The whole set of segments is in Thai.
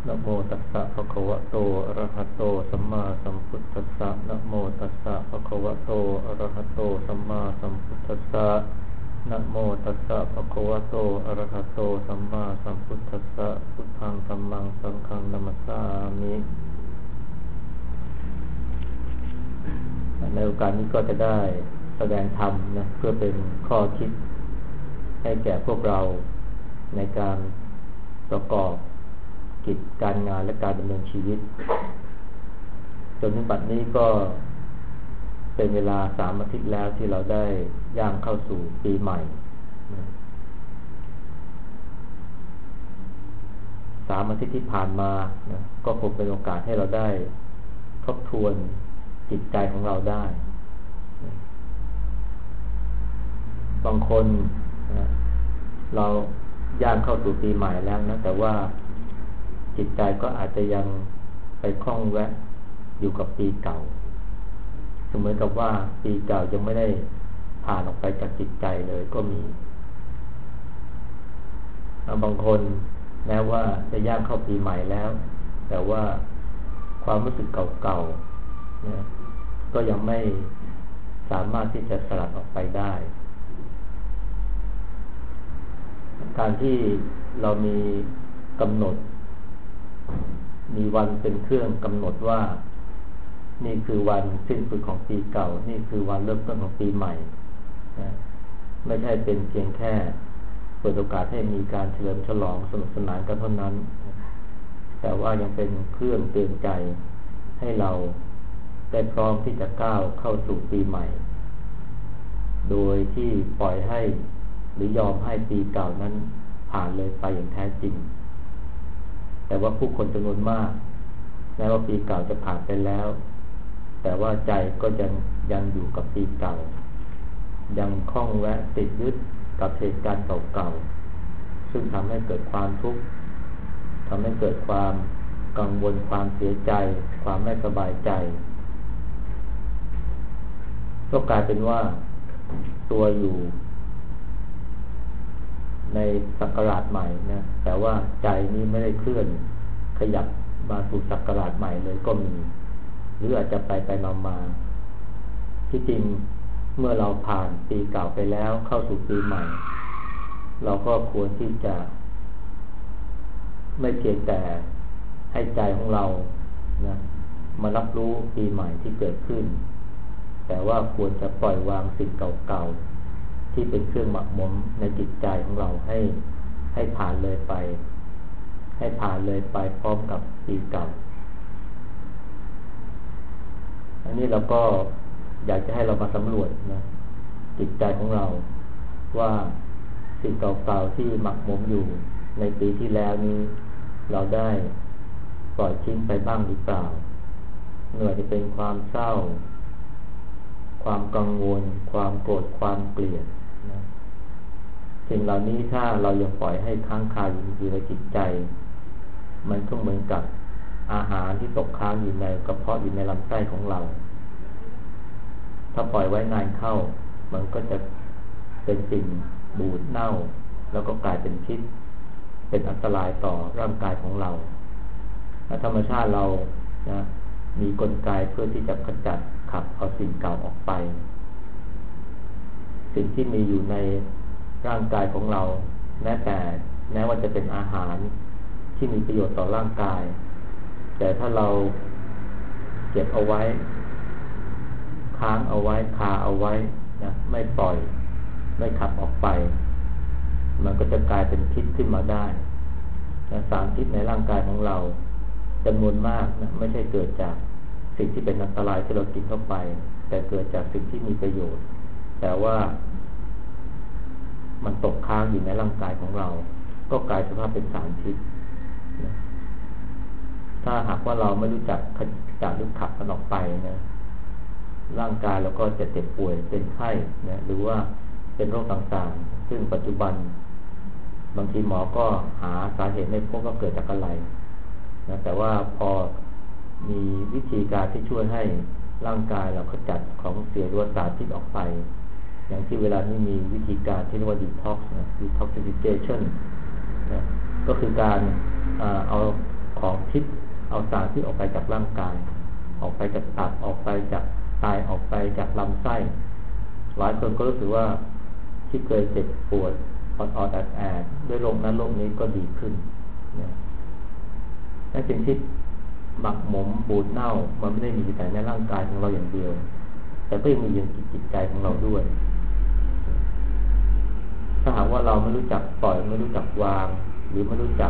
นะโมตัสสะภะคะวะโตอะระหะโตสัมมาสัมพุทธัสสะนะโมตัสสะภะคะวะโตอะระหะโตสัมมาสัมพุทธัสสะนะโมตัสสะภะคะวะโตอะระหะโตสัมมาสัมพุทธัสสะพุทธังธัมมังสังฆังนะมัสสามิในโอกาสนี้ก็จะได้แสดงธรรมนะเพื่อเป็นข้อคิดให้แก่พวกเราในการประกอบกิจการงานและการดำเนินชีวิตจนถึงบัดนี้ก็เป็นเวลา3 อาทิตย์แล้วที่เราได้ย่างเข้าสู่ปีใหม่3 อาทิตย์ที่ผ่านมานะก็คงเป็นโอกาสให้เราได้ทบทวนจิตใจของเราได้บางคนนะเราย่างเข้าสู่ปีใหม่แล้วนะแต่ว่าจิตใจก็อาจจะยังไปคล้องแวะอยู่กับปีเก่าเหมือนกับว่าปีเก่ายังไม่ได้ผ่านออกไปจากจิตใจเลยก็มีบางคนแม้ว่าจะย่างเข้าปีใหม่แล้วแต่ว่าความรู้สึกเก่าๆนะก็ยังไม่สามารถที่จะสลัดออกไปได้การที่เรามีกำหนดมีวันเป็นเครื่องกำหนดว่านี่คือวันสิ้นสุดของปีเก่านี่คือวันเริ่มต้นของปีใหม่นะไม่ใช่เป็นเพียงแค่เปิดโอกาสให้มีการเฉลิมฉลองสนุกสนานกันเท่านั้นแต่ว่ายังเป็นเครื่องเตือนใจให้เราได้พร้อมที่จะก้าวเข้าสู่ปีใหม่โดยที่ปล่อยให้หรือยอมให้ปีเก่านั้นผ่านเลยไปอย่างแท้จริงแต่ว่าผู้คนจำนวนมากแม้ว่าปีเก่าจะผ่านไปแล้วแต่ว่าใจก็ยังอยู่กับปีเก่ายังคล้องแวะติดยึดกับเหตุการณ์เก่าๆซึ่งทำให้เกิดความทุกข์ทำให้เกิดความกังวลความเสียใจความไม่สบายใจก็กลายเป็นว่าตัวอยู่ในศักราชใหม่นะแต่ว่าใจนี้ไม่ได้เคลื่อนขยับมาสู่ศักราชใหม่เลยก็มีหรืออาจจะไปมาที่จริงเมื่อเราผ่านปีเก่าไปแล้วเข้าสู่ปีใหม่เราก็ควรที่จะไม่เพียงแต่ให้ใจของเรานะมารับรู้ปีใหม่ที่เกิดขึ้นแต่ว่าควรจะปล่อยวางสิ่งเก่าๆที่เป็นเครื่องหมักหมมในจิตใจของเราให้ผ่านเลยไปให้ผ่านเลยไปพร้อมกับปีเก่าอันนี้เราก็อยากจะให้เรามาสำรวจนะจิตใจของเราว่าสิ่งเก่าๆที่หมักหมมอยู่ในปีที่แล้วนี้เราได้ปล่อยทิ้งไปบ้างหรือเปล่าไม่ว่าจะเป็นความเศร้าความกังวลความโกรธความเกลียดนะสิ่งเหล่านี้ถ้าเรายังปล่อยให้ค้างคาอยู่ในจิตใจมันก็เหมือนกับอาหารที่ตกค้างอยู่ในกระเพาะอยู่ในลำไส้ของเราถ้าปล่อยไว้นานเข้ามันก็จะเป็นสิ่งบูดเน่าแล้วก็กลายเป็นพิษเป็นอันตรายต่อร่างกายของเราธรรมชาติเรานะมีกลไกเพื่อที่จะขจัดขับเอาสิ่งเก่าออกไปสิ่งที่มีอยู่ในร่างกายของเราแม้ว่าจะเป็นอาหารที่มีประโยชน์ต่อร่างกายแต่ถ้าเราเก็บเอาไว้ค้างเอาไว้คาเอาไว้นะไม่ปล่อยไม่ขับออกไปมันก็จะกลายเป็นพิษขึ้นมาได้นะสารพิษในร่างกายของเราจำนวนมากนะไม่ใช่เกิดจากสิ่งที่เป็นอันตรายที่เรากินเข้าไปแต่เกิดจากสิ่งที่มีประโยชน์แต่ว่ามันตกค้างอยู่ในร่างกายของเราก็กลายสภาพเป็นสารพิษนะถ้าหากว่าเราไม่รู้จักขจัดหรือขับมันออกไปนะร่างกายเราก็จะเจ็บป่วยเป็นไข้นะหรือว่าเป็นโรคต่างๆซึ่งปัจจุบันบางทีหมอก็หาสาเหตุไม่พบว่าเกิดจากอะไรนะแต่ว่าพอมีวิธีการที่ช่วยให้ร่างกายเราขจัดของเสียหรือสารพิษออกไปอย่างที่เวลานี้มีวิธีการที่เรียกว่า detox นะ detoxification นะก็คือการเอาของพิษเอาสารที่ออกไปจากร่างกายออกไปจากตับออกไปจากไตออกไปจากลำไส้หลายคนก็รู้สึกว่าที่เคยเจ็บปวดออดแอดด้วยโรคนั้นโรคนี้ก็ดีขึ้นนะและสิ่งที่หมักหมมบูดเน่ามันไม่ได้มีแต่ในร่างกายของเราอย่างเดียวแต่ก็ยังมีอยู่ในจิตใจของเราด้วยถ้าหากว่าเราไม่รู้จักปล่อยไม่รู้จักวางหรือไม่รู้จัก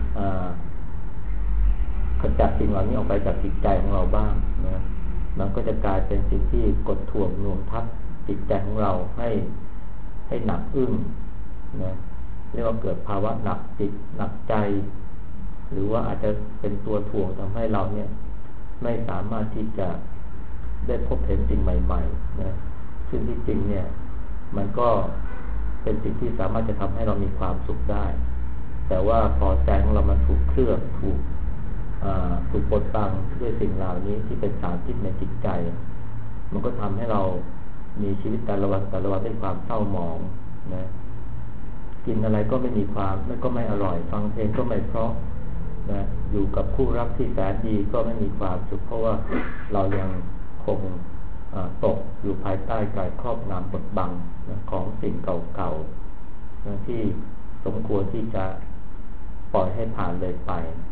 ขจัดสิ่งเหล่านี้ออกไปจากจิตใจของเราบ้างนะมันก็จะกลายเป็นสิ่งที่กดท่วงน่วงทับจิตใจของเราให้หนักอึ้งนะเรียกว่าเกิดภาวะหนักจิตหนักใจหรือว่าอาจจะเป็นตัวถ่วงทำให้เราเนี่ยไม่สามารถที่จะได้พบเห็นสิ่งใหม่ๆนะซึ่งที่จริงเนี่ยมันก็เป็นสิ่งที่สามารถจะทำให้เรามีความสุขได้แต่ว่าพอใจของเรามันถูกเคลือบถูกปดบังด้วยสิ่งเหล่านี้ที่เป็นสารพิษในจิตใจมันก็ทำให้เรามีชีวิตแต่ละวันด้วยความเศร้าหมองนะกินอะไรก็ไม่มีความก็ไม่อร่อยฟังเพลงก็ไม่เพราะนะอยู่กับคู่รักที่แสนดีก็ไม่มีความสุขเพราะว่าเรายังคงตกอยู่ภายใต้การครอบงำบดบังนะของสิ่งเก่าๆนะที่สมควรที่จะปล่อยให้ผ่านเลยไป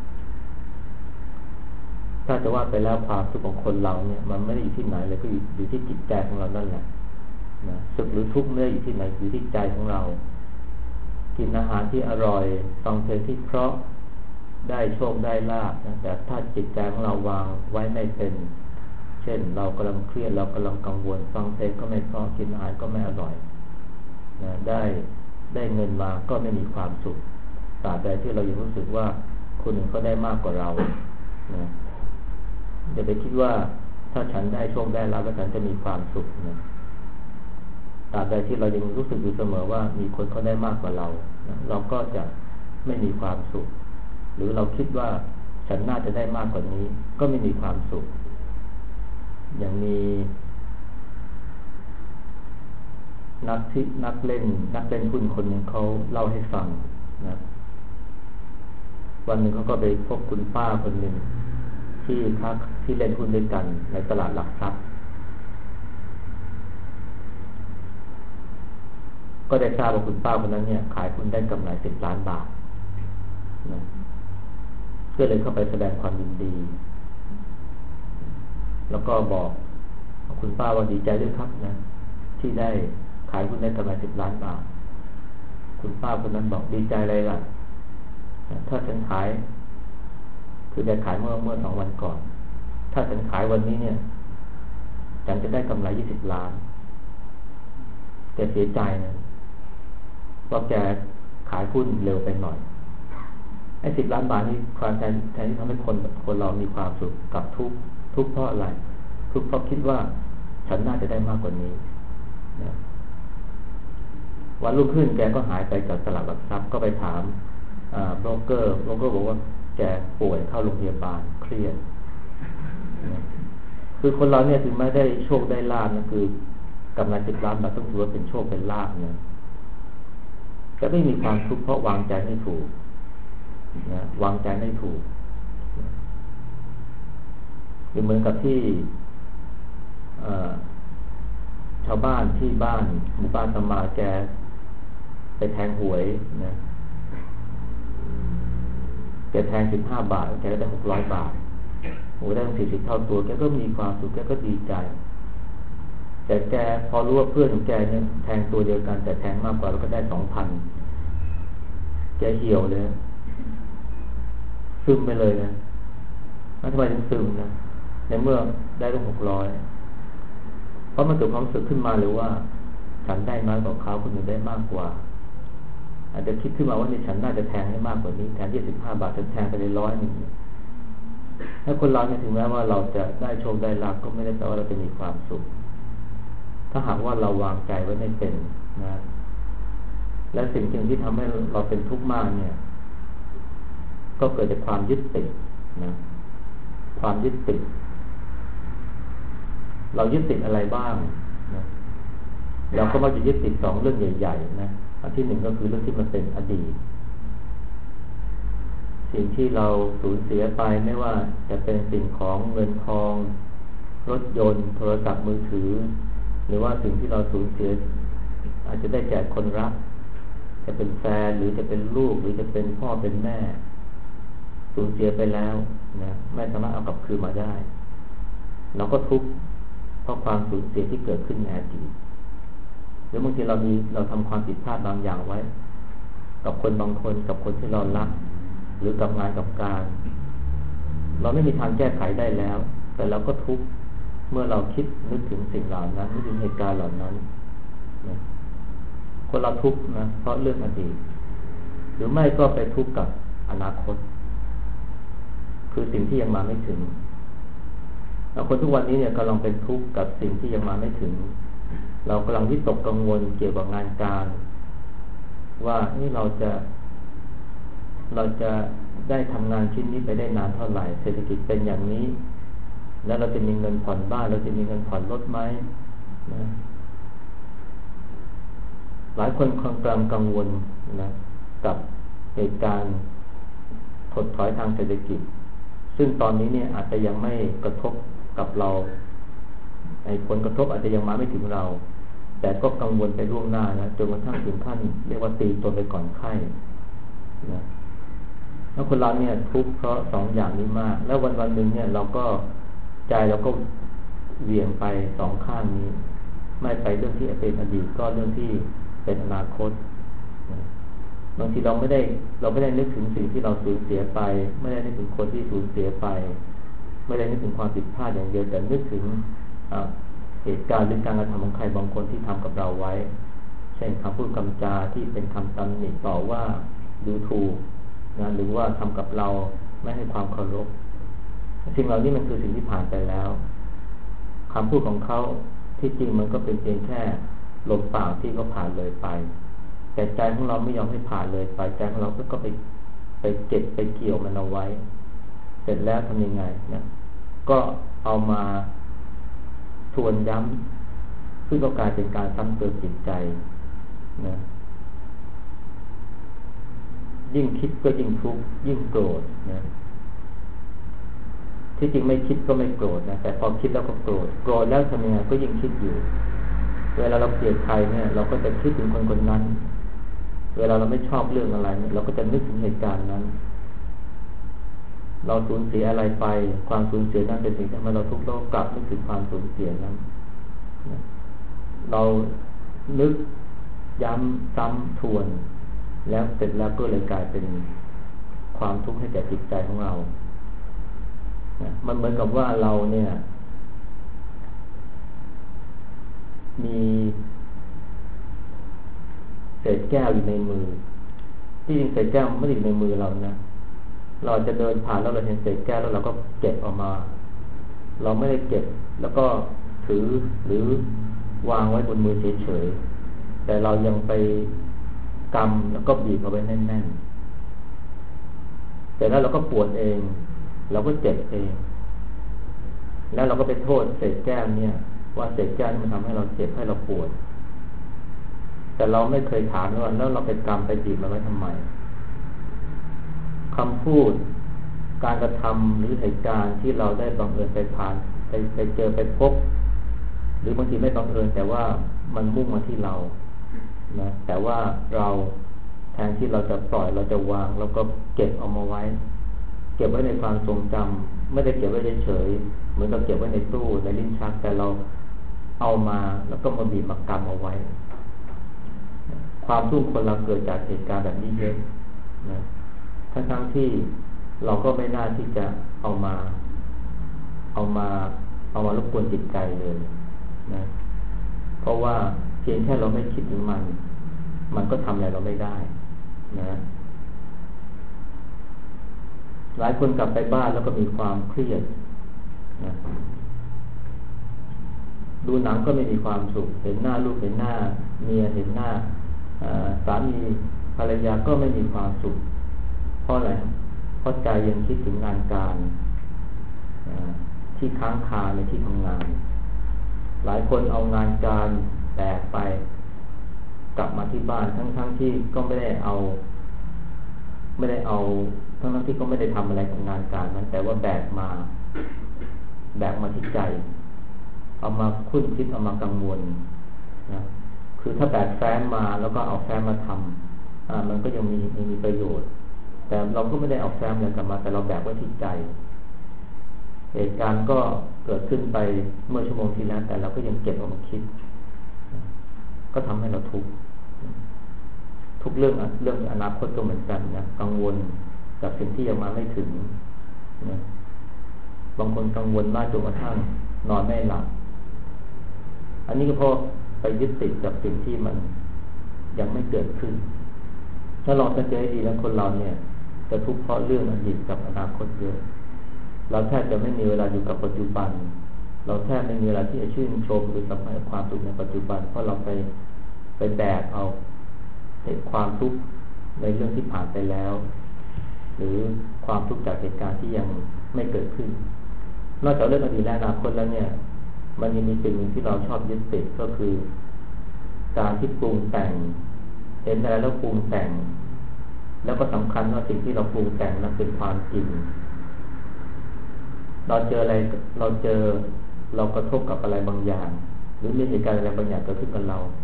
ถ้าจะว่าไปแล้วความสุขของคนเราเนี่ยมันไม่ได้อยู่ที่ไหนเลยก็อยู่ที่จิตใจของเรานั่นแหละนะสุขหรือทุกข์ไม่ได้อยู่ที่ไหนอยู่ที่ใจของเรากินอาหารที่อร่อยฟังเพลงที่เพราะได้โชคได้ลาภนะแต่ถ้าจิตใจของเราวางไว้ไม่เป็นเช่นเรากำลังเครียดเรากำลังกังวลฟังเพลงก็ไม่เพราะกินอาหารก็ไม่อร่อยนะได้เงินมาก็ไม่มีความสุขตราบใดที่เรายังรู้สึกว่าคนอื่นก็ได้มากกว่าเรานะอย่าไปคิดว่าถ้าฉันได้โชคได้ลาภแล้วฉันจะมีความสุขนะตราบใดที่เรายังรู้สึกอยู่เสมอว่ามีคนเขาได้มากกว่าเรานะเราก็จะไม่มีความสุขหรือเราคิดว่าฉันน่าจะได้มากกว่านี้ก็ไม่มีความสุขอย่างมีนักเล่นหุ้นคนหนึ่งเขาเล่าให้ฟังนะวันหนึ่งเขาก็ไปพบคุณป้าคนหนึ่งที่เล่นหุ้นด้วยกันในตลาดหลักทรัพย์ก็ได้ทราบว่าคุณป้าคนนั้นเนี่ยขายหุ้นได้กำไร10 ล้านบาทนะก็เลยเข้าไปแสดงความยินดีแล้วก็บอกคุณป้าว่าดีใจด้วยครับนะที่ได้ขายหุ้นได้กำไร10 ล้านบาทคุณป้าคนนั้นบอกดีใจอะไรล่ะถ้าฉันขายคือได้ขายเมื่อ2 วันก่อนถ้าฉันขายวันนี้เนี่ยฉันจะได้กำไร20 ล้านแกเสียใจนะเพราะแกขายหุ้นเร็วไปหน่อยไอ้10 ล้านบาทนี่ความแทนที่ทำให้คนเรามีความสุขกับทุกข์เพราะอะไรทุกข์เพราะคิดว่าฉันน่าจะได้มากกว่านี้นะวันรุ่งขึ้นแกก็หายไปจากตลาดหลักทรัพย์ก็ไปถามโบรกเกอร์บอกว่าแกป่วยเข้าโรงพยาบาลเครียดนะคือคนเราเนี่ยถึงไม่ได้โชคได้ลาภนะคือกำไร10 ล้านบาทต้องถือว่าเป็นโชคเป็นลาภนะจะไม่มีความทุกข์เพราะวางใจไม่ถูกนะวางใจไม่ถูกเหมือนกับที่ชาวบ้านที่หมู่บ้านตมาแกไปแทงหวยนะแกแทง15 บาทแกได้600 บาทโอ้ได้40 เท่าตัวแกก็มีความสุขแกก็ดีใจแต่แกพอรู้ว่าเพื่อนของแกเนี่ยแทงตัวเดียวกันแต่แทงมากกว่าแล้วก็ได้ 2,000 แกเหี่ยวเลยซึมไปเลยนะแล้วทำไมถึงซึมนะในเมื่อได้ตั้ง600เพราะมันเกิดความรู้สึกขึ้นมาหรือว่าฉันได้น้อยกว่าเขาคนอื่นได้มากกว่าอาจจะคิดขึ้นมาว่านี่ฉันน่าจะแทงให้มากกว่านี้แทน15 บาทฉันแทงไปเลย100ถ้าคนเราเนี่ยถึงแม้ว่าเราจะได้โชคได้ลาภก็ไม่ได้แปลว่าเราจะมีความสุขถ้าหากว่าเราวางใจไว้ไม่เป็นนะและสิ่งที่ทำให้เราเป็นทุกข์มากเนี่ยก็เกิดจากความยึดติดนะความยึดติดเรายึดติดอะไรบ้างนะเราก็มักจะยึดติด2 เรื่องใหญ่ๆนะอันที่ 1ก็คือเรื่องที่มันเป็นอดีตสิ่งที่เราสูญเสียไปไม่ว่าจะเป็นสิ่งของเงินทองรถยนต์โทรศัพท์มือถือหรือว่าสิ่งที่เราสูญเสียอาจจะได้แก่คนรักจะเป็นแฟนหรือจะเป็นลูกหรือจะเป็นพ่อเป็นแม่สูญเสียไปแล้วนะไม่สามารถเอากลับคืนมาได้เราก็ทุกข์เพราะความสูญเสียที่เกิดขึ้นในอดีตหรือบางทีเราทำความผิดพลาดบางอย่างไว้กับคนบางคนกับคนที่เรารักหรือกับงานกับการเราไม่มีทางแก้ไขได้แล้วแต่เราก็ทุกข์เมื่อเราคิดนึกถึงสิ่งเหล่านั้นนึกถึงเหตุการณ์เหล่านั้นนะคนเราทุกข์นะเพราะเรื่องอดีตหรือไม่ก็ไปทุกข์กับอนาคตคือสิ่งที่ยังมาไม่ถึงแล้วคนทุกวันนี้เนี่ยกำลังเป็นทุกข์กับสิ่งที่ยังมาไม่ถึงเรากำลังวิตกกังวลเกี่ยวกับงานการว่านี่เราจะได้ทำงานชิ้นนี้ไปได้นานเท่าไหร่เศรษฐกิจเป็นอย่างนี้แล้วเราจะมีเงินผ่อนบ้านเราจะมีเงินผ่อนรถไหมนะหลายคนกำลังกังวลนะกับเหตุการณ์ถดถอยทางเศรษฐกิจซึ่งตอนนี้เนี่ยอาจจะยังไม่กระทบกับเราผลกระทบอาจจะยังมาไม่ถึงเราแต่ก็กังวลไปล่วงหน้านะจนกระทั่งถึงขั้นเรียกว่าตีตนไปก่อนไข้นะแล้วคนเราเนี่ยทุกข์เพราะสองอย่างนี้มากแล้ววันหนึ่งเนี่ยเราก็ใจเราก็เหวี่ยงไปสองข้างนี้ไม่ไปเรื่องที่เป็นอดีตก็เรื่องที่เป็นอนาคตนะบางทีเราไม่ได้นึกถึงสิ่งที่เราสูญเสียไปไม่ได้นึกถึงคนที่สูญเสียไปไม่ได้นึกถึงความผิดพลาดอย่างเดียวแต่นึกถึงเหตุการณ์หรือการกระทำของใครบางคนที่ทำกับเราไว้เช่นคำพูดคำจาที่เป็นคำตำหนิต่อว่าดูถูกนะหรือว่าทำกับเราไม่ให้ความเคารพสิ่งเหล่านี้มันคือสิ่งที่ผ่านไปแล้วคำพูดของเขาที่จริงมันก็เป็นเพียงแค่ลมปากที่เขาผ่านเลยไปแต่ใจของเราไม่ยอมให้ผ่านเลยไปใจของเราก็ไปเก็บไปเกี่ยวมันเอาไว้เสร็จแล้วทำยังไงนะก็เอามาทวนย้ำซึ่งก็กลายเป็นการซ้ำเติมจิตใจนะยิ่งคิดก็ยิ่งทุกข์ยิ่งโกรธนะที่จริงไม่คิดก็ไม่โกรธนะแต่พอคิดแล้วก็โกรธแล้วทำยังไงก็ยิ่งคิดอยู่เวลาเราเกลียดใครเนี่ยเราก็จะคิดถึงคนคนนั้นเวลาเราไม่ชอบเรื่องอะไรเนี่ยเราก็จะนึกถึงเหตุการณ์นั้นเราสูญเสียอะไรไปความสูญเสียนั้นเป็นสิ่งที่ทำให้เราทุกข์เรากลับนึกถึงความสูญเสียนั้นเรานึกย้ำซ้ำทวนแล้วเสร็จแล้วก็เลยกลายเป็นความทุกข์ให้แก่จิตใจของเรามันเหมือนกับว่าเราเนี่ยมีเศษแก้วอยู่ในมือที่จริงเศษแก้วไม่ได้อยู่ในมือเรานะเราจะเดินผ่านแล้วเราเห็นเศษแก้วแล้วเราก็เก็บออกมาเราไม่ได้เก็บแล้วก็ถือหรือวางไว้บนมือเฉยๆแต่เรายังไปกำแล้วก็บีบเอาไว้แน่นๆแต่แล้วเราก็ปวดเองเราก็เจ็บเองแล้วเราก็ไปโทษเศษแก้วเนี่ยว่าเศษแก้วมันทำให้เราเจ็บให้เราปวดแต่เราไม่เคยถามว่าแล้วเราไปกำไปบีบมันไว้ทำไมคำพูดการกระทำหรือเหตุการณ์ที่เราได้บังเอิญไปผ่านไปเจอไปพบหรือบางทีไม่บังเอิญแต่ว่ามันมุ่งมาที่เรานะแต่ว่าเราแทนที่เราจะปล่อยเราจะวางแล้วก็เก็บเอามาไว้เก็บไว้ในความทรงจำไม่ได้เก็บไว้เฉยๆเหมือนกับเก็บไว้ในตู้ในลิ้นชักแต่เราเอามาแล้วก็มาบีบมากำเอาไว้ความทุกข์คนเราเกิดจากเหตุการณ์แบบนี้เยอะนะทั้งที่เราก็ไม่น่าที่จะเอามารบกวนจิตใจเลยนะเพราะว่าเพียงแค่เราไม่คิดถึงมันก็ทำอะไรเราไม่ได้นะหลายคนกลับไปบ้านแล้วก็มีความเครียดนะดูหนังก็ไม่มีความสุขเห็นหน้าลูกเห็นหน้าเมียเห็นหน้าสามีภรรยาก็ไม่มีความสุขเพราะอะไรเพราะใจยังคิดถึงงานการที่ค้างคาในที่ทำงานหลายคนเอางานการแบกไปกลับมาที่บ้านทั้งที่ก็ไม่ได้เอาทั้งที่ก็ไม่ได้ทำอะไรกับงานการนั้นแต่ว่าแบกมาที่ใจเอามาคุ้นคิดเอามากังวลนะคือถ้าแบกแฟ้มมาแล้วก็เอาแฟ้มมาทำมันก็ยังมีประโยชน์แต่เราก็ไม่ได้เอาแฟ้มอะไรกลับมาแต่เราแบกไว้ที่ใจเหตุการณ์ก็เกิดขึ้นไปเมื่อชั่วโมงที่แล้วแต่เราก็ยังเก็บเอามาคิดก็ทำให้เราทุกเรื่องอนาคตก็เหมือนกันนะกังวลกับสิ่งที่ยังมาไม่ถึงนะบางคนกังวลมากจนกระทั่งนอนไม่หลับอันนี้ก็เพราะไปยึดติดกับสิ่งที่มันยังไม่เกิดขึ้นถ้าลองสังเกตให้ดีแล้วคนเราเนี่ยจะทุกข์เพราะเรื่องอดีตกับอนาคตเยอะเราแทบจะไม่มีเวลาอยู่กับปัจจุบันเราแทบไม่มีเวลาที่จะชื่นชมหรือสัมผัสความสุขในปัจจุบันเพราะเราไปแบกเอาความทุกข์ในเรื่องที่ผ่านไปแล้วหรือความทุกข์จากเหตุการณ์ที่ยังไม่เกิดขึ้นนอกจากเรื่องอดีตและอนาคตแล้วเนี่ยมันยังมีสิ่งหนึ่งที่เราชอบยึดติดก็คือการที่ปรุงแต่งเห็นอะไรแล้วปรุงแต่งแล้วก็สำคัญว่าสิ่งที่เราปรุงแต่งนั้นเป็นความจริงเราเจออะไรเรากระทบกับอะไรบางอย่างหรือมีเหตุการณ์อะไรบางอย่างเกิดขึ้นกับ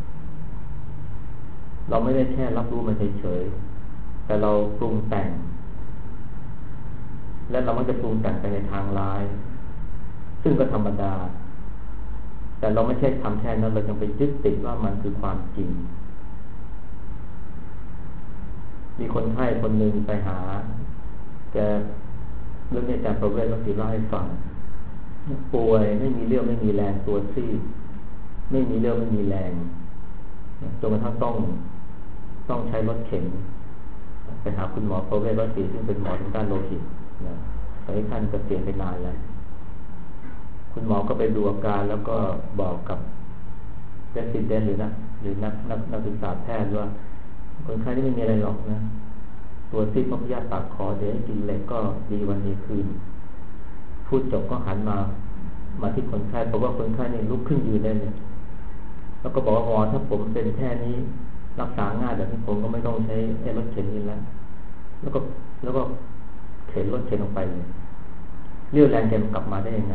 เราไม่ได้แค่รับรู้มันเฉยๆแต่เราปรุงแต่งและเรามักจะปรุงแต่งไปในทางร้ายซึ่งก็ธรรมดาแต่เราไม่ใช่ทำแค่นั้นเรายังไปยึดติดว่ามันคือความจริงมีคนไข้คนหนึ่งไปหาแกเรื่องนี้อาจารย์ประเวศก็ติเล่าให้ฟังป่วยไม่มีเรี่ยวไม่มีแรงตัวซีดไม่มีเรี่ยวไม่มีแรงจนกระทั่งต้องใช้รถเข็นไปหาคุณหมอประเวศวัดศรีซึ่งเป็นหมอทางด้านโลหิตนะตอนนี้ท่านเกษียณไปนานแล้วคุณหมอก็ไปดูอาการแล้วก็บอกกับเรสซิเดนต์หรือนักศึกษาแพทย์ว่าคนไข้ที่ไม่มีอะไรหรอกนะตัวซีดเพราะพยาธิปากคอเดี๋ยวกินเหล็กก็ดีวันดีคืนพูดจบก็หันมาที่คนไข้เพราะว่าคนไข้เนี่ยลุกขึ้นยืนได้เลยแล้วก็บอกว่าหมอถ้าผมเป็นแค่นี้รักษาง่ายแบบนี้ผมก็ไม่ต้องใช้รถเข็นนี้แล้วก็เข็นรถเข็นออกไปเลยเรี่ยวแรงแกกลับมาได้ยังไง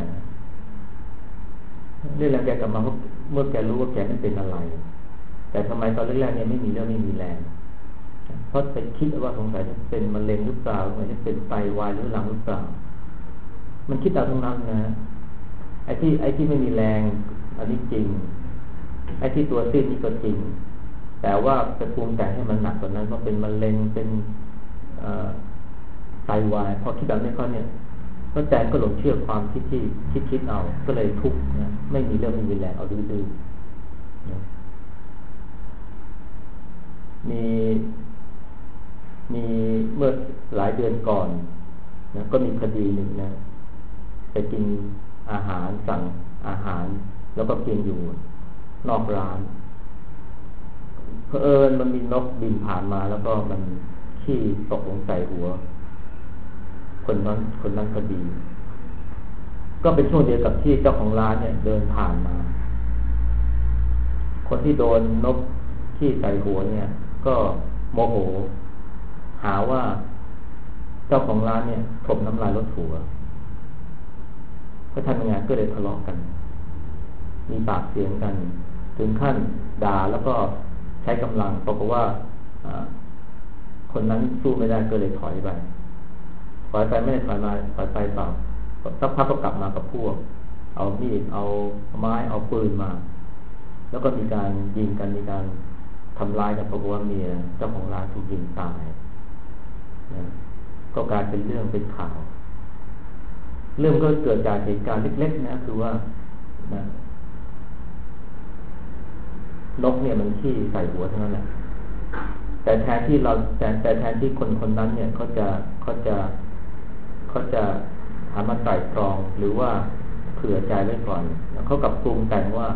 เรี่ยวแรงแกกลับมาเมื่อแกรู้ว่าแกไม่เป็นอะไรแต่ทำไมตอนแรกๆเนี่ยไม่มีเรี่ยวไม่มีแรงเพราะไปคิดว่าสงสัยจะเป็นมะเร็งหรือเปล่าหรือจะเป็นไตวายหรือหลังหรือเปล่ามันคิดเอาทั้งนั้นนะไอ้ที่ไม่มีแรงอันนี้จริงไอ้ที่ตัวซีดนี่ก็จริงแต่ว่าไปปรุงแต่งให้มันหนักกว่านั้นว่าเป็นมะเร็งเป็นไตวายพอคิดแบบนี้ก็เนี่ยก็ใจก็หลงเชื่อความคิดที่คิดเอาก็เลยทุกข์นะไม่มีเรื่องไม่มีแรงเอาดื้อๆนะมีเมื่อหลายเดือนก่อนนะก็มีคดีหนึ่งนะไปกินอาหารสั่งอาหารแล้วก็กินอยู่นอกร้านเผอิญมันมีนกบินผ่านมาแล้วก็มันขี้ตกลงใส่หัวคนนั้นคดีก็เป็นช่วงเดียวกับที่เจ้าของร้านเนี่ยเดินผ่านมาคนที่โดนนกขี้ใส่หัวเนี่ยก็โมโหหาว่าเจ้าของร้านเนี่ยถมน้ำลายรถหัวก็ทำยังไงก็เลยทะเลาะกันมีปากเสียงกันถึงขั้นด่าแล้วก็ใช้กำลังปรากฏว่าคนนั้นสู้ไม่ได้ก็เลยถอยไปไม่ได้ถอยมาถอยไปเปล่าสักพักก็กลับมากับพวกเอามีดเอาไม้เอาปืนมาแล้วก็มีการยิงกันมีการทำร้ายกันปรากฏว่าเมียเจ้าของร้านถูกยิงตายนะก็กลายเป็นเรื่องเป็นข่าวเรื่องก็เกิดจากเหตุการณ์เล็กๆนะคือว่านะนกเนี่ยมันขี้ใส่หัวเท่านั้นแหละแต่แทนที่คนนั้นเนี่ยเขาจะหามาไตร่ตรองหรือว่าเผื่อใจไว้ก่อนเขากับปรุงแต่งว่า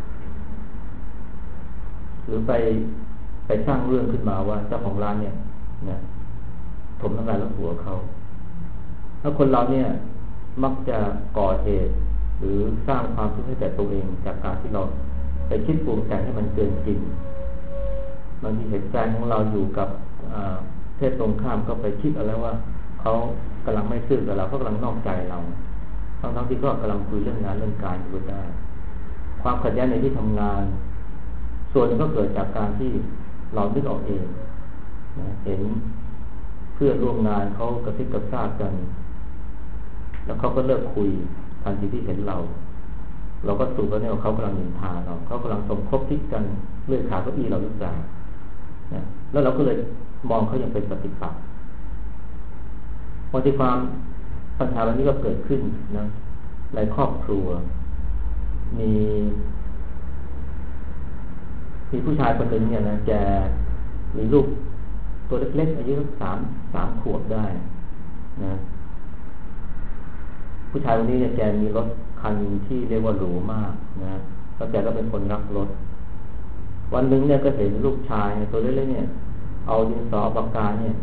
หรือไปสร้างเรื่องขึ้นมาว่าเจ้าของร้านเนี่ยนะถมน้ำลายแล้วหัวเขาแล้วคนเราเนี่ยมักจะก่อเหตุหรือสร้างความทุกข์ให้แก่ตัวเองจากการที่เราไปคิดปรุงแต่งให้มันเกินจริงบางทีเหตุการณ์ของเราอยู่กับเพศตรงข้ามก็ไปคิดเอาแล้วว่าเขเขากำลังไม่ซื่อกับเราเขากำลังนอกใจเราทั้งที่ก็กำลังคุยเรื่องงานเรื่องการอยู่ได้ความขัดแย้งในที่ทำงานส่วนนึงก็เกิดจากการที่เรานึกออกเองนะเห็นเพื่อนร่วมงานเขากระซิบกระซาบกันแล้วเขาก็เลิกคุยทันทีที่เห็นเราก็สูบแล้วเนี่ยเขากำลังนินทาเราเขากำลังสมคบคิดกันเลื่อยขาเก้าอี้เราหรือเปล่านะแล้วเราก็เลยมองเขาอย่างเป็นปฏิปักษ์พอที่ความปัญหาแบบนี้ก็เกิดขึ้นนะในครอบครัวมีผู้ชายคนหนึ่งเนี่ยนะแกมีลูกตัวเล็กๆอายุสามขวบได้นะผู้ชายคนนี้เนี่ยแกมีรถคันที่เรียกว่าหรูมากนะแล้วแกก็เป็นคนรักรถวันหนึ่งเนี่ยก็เห็นลูกชายตัวเล็กๆเนี่ยเอาดินสอปากกาเนี่ย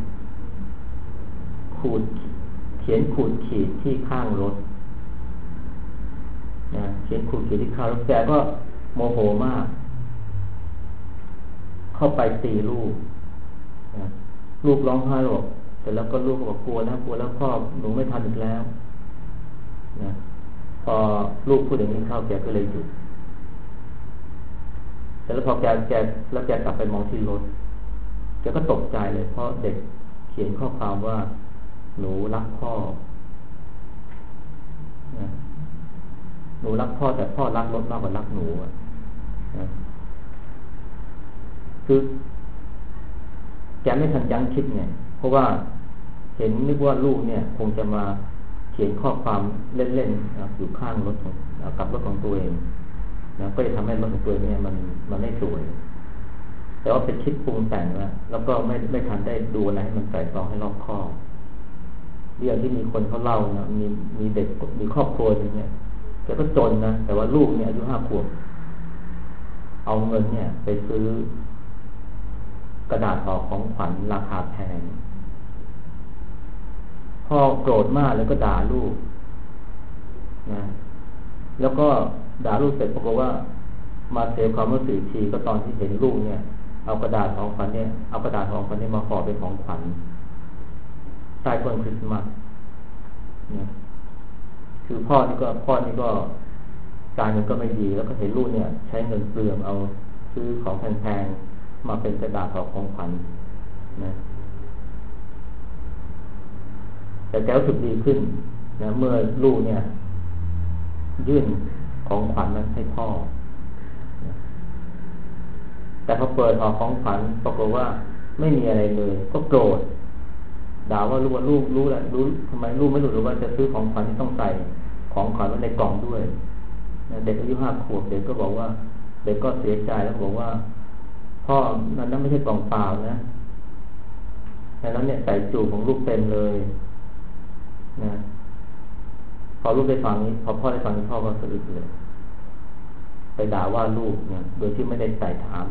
เขียนขูดขีดที่ข้างรถนะเขียนขูดขีดที่ข้างรถแกก็โมโหมากเข้าไปตีลูกนะลูกร้องไห้บอกแต่แล้วก็ลูกก็บอกกลัวแล้วพ่อหนูไม่ทันอีกแล้วนะพอลูกพูดอย่างนี้เข้าแกก็เลยหยุดแต่แล้วพอแกกลับไปมองที่รถแกก็ตกใจเลยเพราะเด็กเขียนข้อความว่าหนูรักพ่อนะหนูรักพ่อแต่พ่อรักรถมากกว่ารักหนูนะคือแกไม่ทันยั้งคิดไงเพราะว่าเห็นนึกว่าลูกเนี่ยคงจะมาเขียนข้อความเล่นๆอยู่ข้างรถกับรถของตัวเองนะก็จะทำให้รถของตัวเองเนี่ยมันไม่สวยแต่ว่าเป็นคิดปรุงแต่งแล้วก็ไม่ทันได้ดูอะไรให้มันไตร่ตรองให้รอบคอบเรื่องที่มีคนเขาเล่านะมีเด็กมีครอบครัวอย่างเงี้ยแกก็จนนะแต่ว่าลูกเนี่ยอายุ5 ขวบเอาเงินเนี่ยไปซื้อกระดาษห่อของขวัญราคาแพงพ่อโกรธมากแล้วก็ด่าลูกนะแล้วก็ด่าลูกเสร็จปรากฏว่ามาเสียความรู้สึกทีก็ตอนที่เห็นลูกเนี่ยเอากระดาษของขวัญเนี่ยมาห่อเป็นของขวัญใต้ต้นคริสต์มาสนะคือพ่อนี่ก็การเงินก็ไม่ดีแล้วก็เห็นลูกเนี่ยใช้เงินเปลืองเอาซื้อของแพงๆมาเป็นกระดาษห่อของขวัญนะแต่แกรู้สึกดีขึ้นนะเมื่อลูกเนี่ยยื่นของขวัญนั้นให้พ่อนะแต่พอเปิดห่อของขวัญปรากฏว่าไม่มีอะไรเลยก็โกรธด่าว่าลูกรู้แหละรู้ทำไมลูกไม่รู้หรือว่าจะซื้อของขวัญที่ต้องใส่ของขวัญไว้ในกล่องด้วยนะเด็กอายุ5 ขวบเด็กก็บอกว่าเด็กก็เสียใจแล้วบอกว่าพ่อนั้นไม่ใช่กล่องเปล่านะแต่นั้นเนี่ยใส่จูบของลูกเต็มเลยนะพอลูกได้ฟังนี้พอพ่อได้ฟังนี้พ่อก็สะอึกเลยไปด่าว่าลูกเนี่ยโดยที่ไม่ได้ไต่ถาม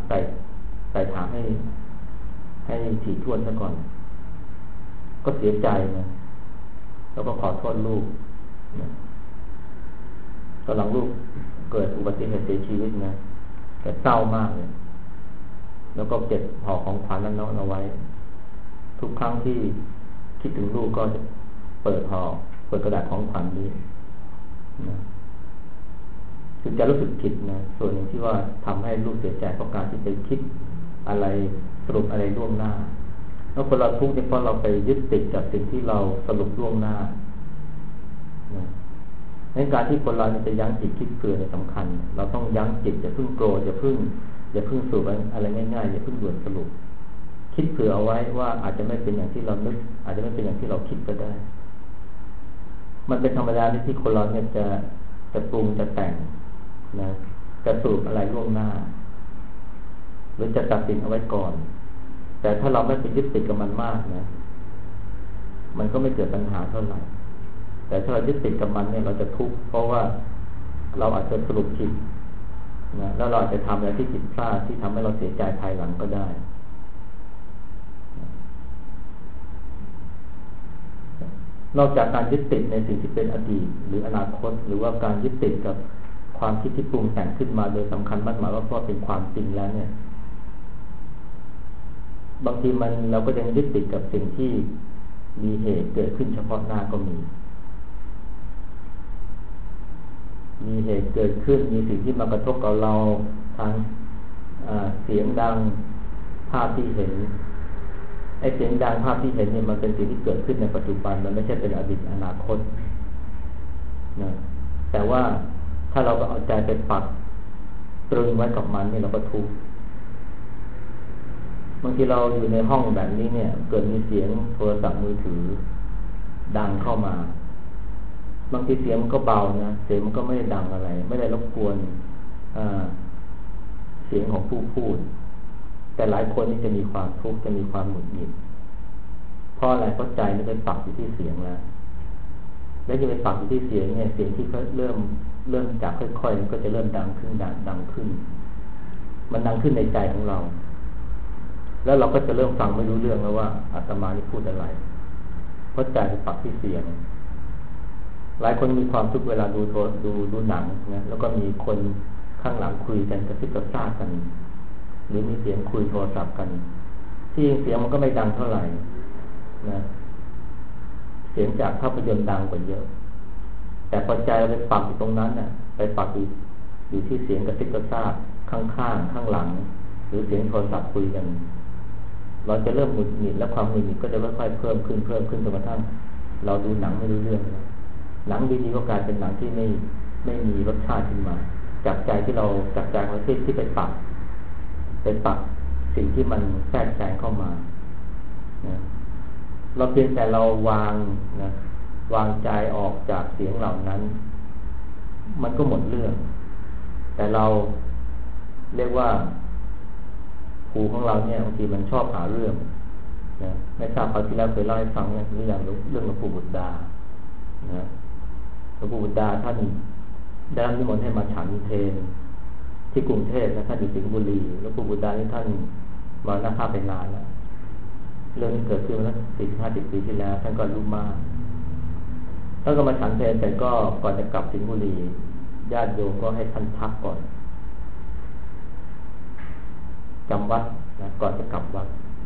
ให้ถี่ถ้วนซะก่อนก็เสียใจนะแล้วก็ขอโทษลูกนะตอนหลังลูกเกิดอุบัติเหตุเสียชีวิตนะแกเศร้ามากเลยแล้วก็เก็บห่อของขวัญนั้นเอาไว้ทุกครั้งที่คิดถึงลูกก็จะเปิดกระดาษของขวัญนี้นะคือจะรู้สึกผิดนะส่วนหนึ่งที่ว่าทำให้ลูกเสียใจเพราะการที่ไปคิดอะไรสรุปอะไรล่วงหน้าแล้วคนเราทุกข์เนี่ยเพราะเราไปยึดติดกับสิ่งที่เราสรุปล่วงหน้านะในการที่คนเราจะยั้งจิตคิดเผื่อเนี่ยสำคัญเราต้องยั้งจิตอย่าเพิ่งโกรธอย่าเพิ่งสรุปอะไรง่ายๆอย่าเพิ่งด่วนสรุปคิดเผื่อเอาไว้ว่าอาจจะไม่เป็นอย่างที่เรานึกอาจจะไม่เป็นอย่างที่เราคิดก็ได้มันเป็นธรรมดาที่คนเราเนี่ยจะปรุงจะแต่งนะจะสรุปอะไรล่วงหน้าหรือจะตัดสินเอาไว้ก่อนแต่ถ้าเราไม่ไปยึดติดกับมันมากนะมันก็ไม่เกิดปัญหาเท่าไหร่แต่ถ้าเรายึดติดกับมันเนี่ยเราจะทุกข์เพราะว่าเราอาจจะสรุปผิดนะแล้วเราอาจจะทำอะไรที่ผิดพลาดที่ทำให้เราเสียใจภายหลังก็ได้นอกจากการยึดติดในสิ่งที่เป็นอดีตหรืออนาคตหรือว่าการยึดติดกับความคิดที่ปรุงแต่งขึ้นมาโดยสำคัญมั่นหมายว่าเพราะเป็นความจริงแล้วเนี่ยบางทีเราก็ยังยึดติดกับสิ่งที่มีเหตุเกิดขึ้นเฉพาะหน้าก็มีเหตุเกิดขึ้นมีสิ่งที่มากระทบกับเราทางเสียงดังภาพที่เห็นไอ้เสียงดังภาพที่เห็นเนี่ยมันเป็นสิ่งที่เกิดขึ้นในปัจจุบันมันไม่ใช่เป็นอดีตอนาคตนะแต่ว่าถ้าเราเอาใจไปปักตรึงไว้กับมันเนี่ยเราก็ทุกข์บางทีเราอยู่ในห้องแบบนี้เนี่ยเกิดมีเสียงโทรศัพท์มือถือดังเข้ามาบางทีเสียงมันก็เบานะเสียงมันก็ไม่ได้ดังอะไรไม่ได้รบกวนเสียงของผู้พูดแต่หลายคนนี่จะมีความทุกข์จะมีความหงุดหงิดเพราะอะไรเพราะใจนี่ไปปักอยู่ที่เสียงแล้วจะไปปักอยู่ที่เสียงเนี่ยเสียงที่เขาเริ่มจากค่อยๆก็จะเริ่มดังขึ้นดังขึ้นมันดังขึ้นในใจของเราแล้วเราก็จะเริ่มฟังไม่รู้เรื่องแล้วว่าอาตมานี่พูดอะไรเพราะใจไปปักที่เสียงหลายคนมีความทุกข์เวลาดูหนังนะแล้วก็มีคนข้างหลังคุยกันกระซิบกระซาบกันหรือมีเสียงคุยโทรศัพท์กันที่เสียงมันก็ไม่ดังเท่าไหร่นะเสียงจากภาพยนตร์ดังกว่าเยอะแต่พอใจเราไปปักอยู่ตรงนั้นน่ะไปปักอยู่ที่เสียงกระซิบกระซาบข้างข้างหลังหรือเสียงโทรศัพท์คุยกันเราจะเริ่มหงุดหงิดและความหงุดหงิดก็จะค่อยๆเพิ่มขึ้นจนกระทั่งเราดูหนังไม่รู้เรื่องหนังดีๆก็กลายเป็นหนังที่ไม่มีรสชาติขึ้นมาจากใจของที่ไปปักสิ่งที่มันแทรกแซงเข้ามานะเราเพียงแต่เราวางใจออกจากเสียงเหล่านั้นมันก็หมดเรื่องแต่เราเรียกว่าหูของเราเนี่ยบางทีมันชอบหาเรื่องนะไม่ทราบคราวที่แล้วเคยเล่าให้ฟังหรือยังเรื่องหลวงปู่บุตรดานะหลวงปู่บุตรดาท่านได้รับนิมนต์ให้มาฉันเพลที่กรุงเทพนะท่านอยู่สิงห์บุรีหลวงปู่บุตรดานี่ท่านมรณภาพไปนานแล้วเรื่องนี้เกิดขึ้นมา40-50 ปีที่แล้วท่านก็รู้มากท่านก็มาฉันเพลแต่ก็ก่อนจะกลับสิงห์บุรีญาติโยมก็ให้ท่านพักก่อนจำวัดนะก่อนจะกลับวัด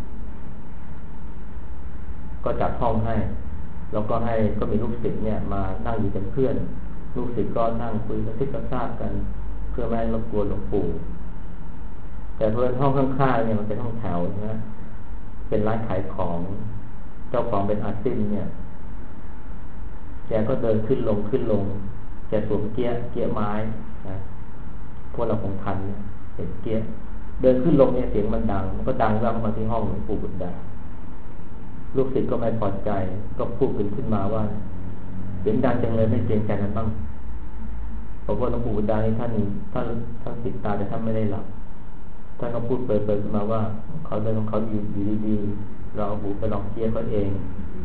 ก็จัดห้องให้แล้วก็มีลูกศิษย์เนี่ยมานั่งอยู่เป็นเพื่อนลูกศิษย์ก็นั่งคุยกระซิบกระซาบกันเพื่อไม่ให้รบกวนหลวงปู่แต่เพื่อนห้องข้างๆเนี่ยมันเป็นห้องแถวนะเป็นร้านขายของเจ้าของเป็นอาชีพเนี่ยแกก็เดินขึ้นลงแกสวมเกียร์ไม้นะพวกเราคงทันเนี่ยเห็นเกียร์เดินขึ้นลงเนี่ยเสียงมันดังมันก็ดังเข้ามาที่ห้องหลวงปู่บุตรดาลูกศิษย์ก็ไม่พอใจก็พูดขึ้นมาว่าเสียงดังจังเลยไม่เกรงใจกันบ้างเพราะว่าหลวงปู่บุตรดานี่ท่านติดตาแต่ท่านไม่ได้หลับท่านก็พูดเปิดขึ้นมาว่าเขาเดินของเขาอยู่ดีๆเราเอาหูไปลองเกียร์เขาเอง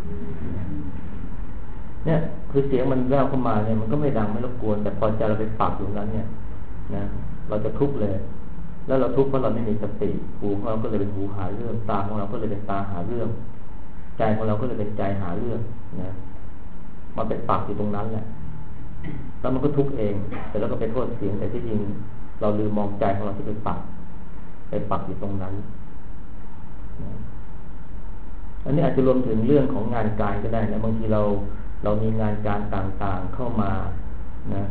เนี่ยคือเสียงมันแว่วเข้ามาเนี่ยมันก็ไม่ดังไม่รบกวนแต่พอใจเราไปปักอยู่นั้นเนี่ยนะเราจะทุกข์เลยแล้วเราทุกข์เพราะเราไม่มีสติหูของเราก็เลยเป็นหูหาเรื่องตาของเราก็เลยเป็นตาหาเรื่องใจของเราก็เลยเป็นใจหาเรื่องนะมันเป็นปักอยู่ตรงนั้นแหละแล้วมันก็ทุกข์เองแต่แล้วก็ไปโทษเสียงแต่ที่จริงเราลืมมองใจของเราที่ไปปักอยู่ตรงนั้นนะอันนี้อาจจะรวมถึงเรื่องของงานการก็ได้นะบางทีเรามีงานการต่างๆเข้ามานะ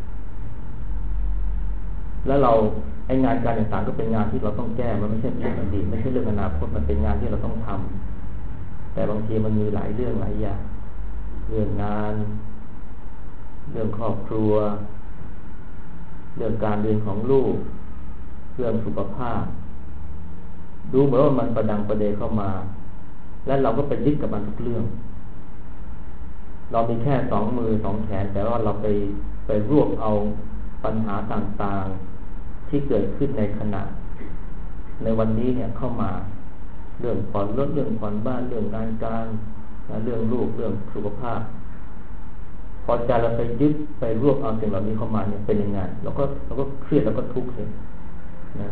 แล้วไอ้งานการต่างๆก็เป็นงานที่เราต้องแก้มันไม่ใช่เรื่องอดีตไม่ใช่เรื่องอนาคตมันเป็นงานที่เราต้องทำแต่บางทีมันมีหลายเรื่องหลายอย่างเรื่องงานเรื่องครอบครัวเรื่องการเรียนของลูกเรื่องสุขภาพดูเหมือนว่ามันประดังประเดเข้ามาและเราก็ไปยึดกับมันทุกเรื่องเรามีแค่2 มือ 2 แขนแต่ว่าเราไปรวบเอาปัญหาต่างๆที่เกิดขึ้นในขณะในวันนี้เนี่ยเข้ามาเรื่องผ่อนรถเรื่องผ่อนบ้านเรื่องงานการเรื่องลูกเรื่องสุขภาพพอใจเราไปยึดไปรวบเอาสิ่งเหล่านี้เข้ามาเนี่ยเป็นยังไงเราก็เครียดแล้วก็ทุกข์เลยนะ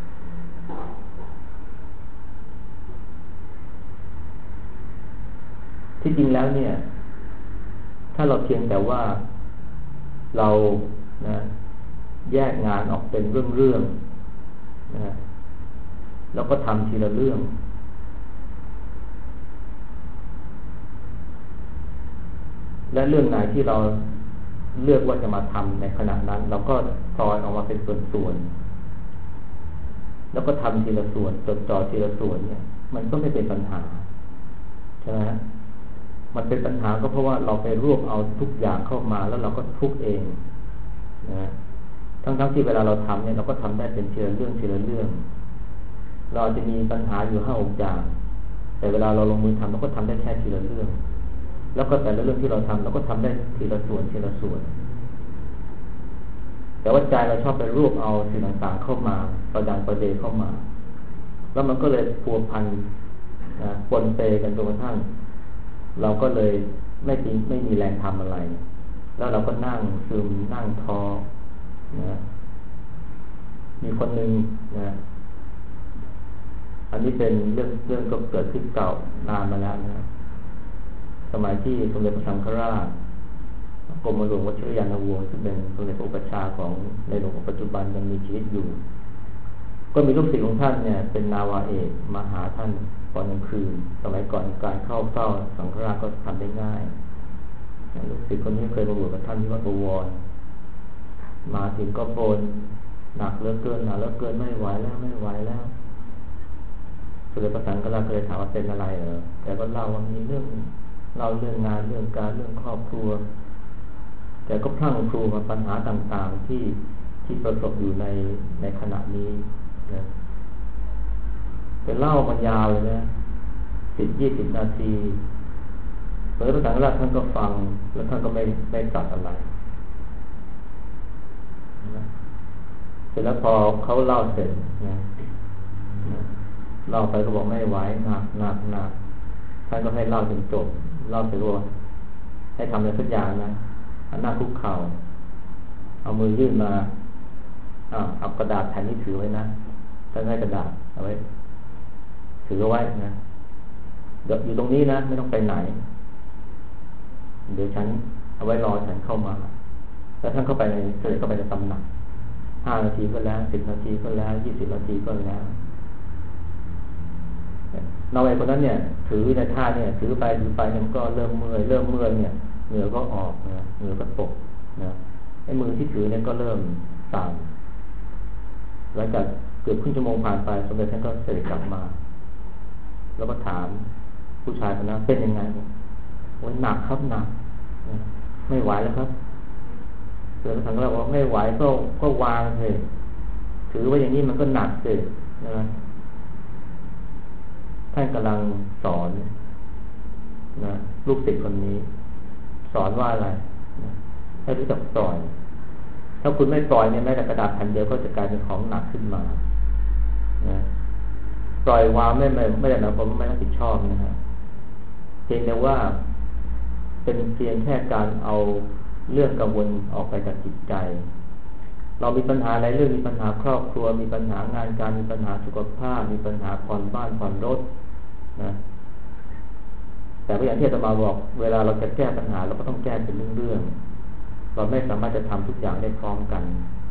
ที่จริงแล้วเนี่ยถ้าเราเพียงแต่ว่าเรานะแยกงานออกเป็นเรื่องๆนะแล้วก็ทำทีละเรื่องและเรื่องไหนที่เราเลือกว่าจะมาทำในขณะนั้นเราก็ซอยออกมาเป็นส่วนๆแล้วก็ทำทีละส่วนจดจ่อทีละส่วนเนี่ยมันก็ไม่เป็นปัญหาใช่ไหมมันเป็นปัญหาก็เพราะว่าเราไปรวบเอาทุกอย่างเข้ามาแล้วเราก็ทุกเองนะทั้งที่เวลาเราทำเนี่ยเราก็ทำได้เป็นทีละเรื่องเราจะมีปัญหาอยู่5-6อย่างแต่เวลาเราลงมือทำเราก็ทำได้แค่ทีละเรื่องแล้วก็แต่ละเรื่องที่เราทำเราก็ทำได้ทีละส่วนแต่ว่าใจเราชอบไปรวบเอาสิ่งต่างๆเข้ามาประดังประเดเข้ามาแล้วมันก็เลยพัวพันปนเปกันจนกระทั่งเราก็เลยไม่มีแรงทำอะไรแล้วเราก็นั่งซึมนั่งท้อนะมีคนหนึ่งนะอันนี้เป็นเรื่องก็เกิดขึ้นเก่านานมาแล้วนะสมัยที่สมเด็จพระสังฆราชกรมหลวงวชิรยานวงศ์ซึ่งเป็นสมเด็จพระอุปัชฌาย์ของในหลวงปัจจุบันยังมีชีวิตอยู่ก็มีลูกศิษย์ของท่านเนี่ยเป็นนาวาเอกมาหาท่านตอนกลางคืนสมัยก่อนการเข้าเฝ้าสังฆราชก็ทำได้ง่ายลูกศิษย์คนนี้เคยมาบวชกับท่านที่วัดบวรมาถึงก็บ่นหนักเหลือเกินไม่ไหวแล้วสมเด็จพระสังฆราชก็เลยถามว่าเป็นอะไรแกก็เล่าว่ามีเรื่องงานเรื่องการเรื่องครอบครัวแกก็พรั่งพรูมาปัญหาต่างๆที่ประสบอยู่ในขณะนี้นะแต่เล่ามันยาวเลยนะ10-20 นาทีสมเด็จพระสังฆราชท่านก็ฟังแล้วท่านก็ไม่ตรัสอะไรนะเสร็จแล้วพอเขาเล่าเสร็จนะเล่าไปก็บอกไม่ไหวหนักท่านก็ให้เล่าจนจบเล่าเสร็จว่าให้ทำอะไรสักอย่างนะหน้าคุกเข่าเอามือยื่นมาเอากระดาษแผ่นนี้ถือไว้นะท่านให้กระดาษเอาไว้ถือเอาไว้นะเดี๋ยวอยู่ตรงนี้นะไม่ต้องไปไหนเดี๋ยวฉันเอาไว้รอฉันเข้ามาแล้วท่านเข้าไปเสด็จเข้าไปในตำหนัก5 นาทีก็แล้ว10 นาทีก็แล้ว20 นาทีก็แล้วนาวาคนนั้นเนี่ยถือในท่าเนี่ยถือไปมันก็เริ่มเมื่อยเนี่ยเหงื่อก็ออกนะเหงื่อก็ตกนะไอ้มือที่ถือเนี่ยก็เริ่มสั่นหลังจากเกือบครึ่งชั่วโมงผ่านไปสมเด็จท่านก็เสด็จกลับมาแล้วก็ถามผู้ชายคนนั้นเป็นยังไงวันหนักครับหนักไม่ไหวแล้วครับเสด็จพระสังฆราชบอกไม่ไหวก็วางเลยถือว่าอย่างนี้มันก็หนักเลยนะท่านกำลังสอนนะลูกศิษย์คนนี้สอนว่าอะไรนะให้รู้จักปล่อยถ้าคุณไม่ปล่อยเนี่ยแม้แต่กระดาษแผ่นเดียวก็จะกลายเป็นของหนักขึ้นมานะปล่อยวางไม่ได้หมายความว่าไม่รับผิดชอบนะฮะเพียงแต่ว่าเป็นเพียงแค่การเอาเรื่องกังวลออกไปจากจิตใจเรามีปัญหาหลายเรื่องมีปัญหาครอบครัวมีปัญหางานการมีปัญหาสุขภาพมีปัญหาผ่อนบ้านผ่อนรถนะแต่ก็อย่างที่อาตมาบอกเวลาเราจะแก้ปัญหาเราก็ต้องแก้เป็นเรื่องๆเราไม่สามารถจะทำทุกอย่างได้พร้อมกัน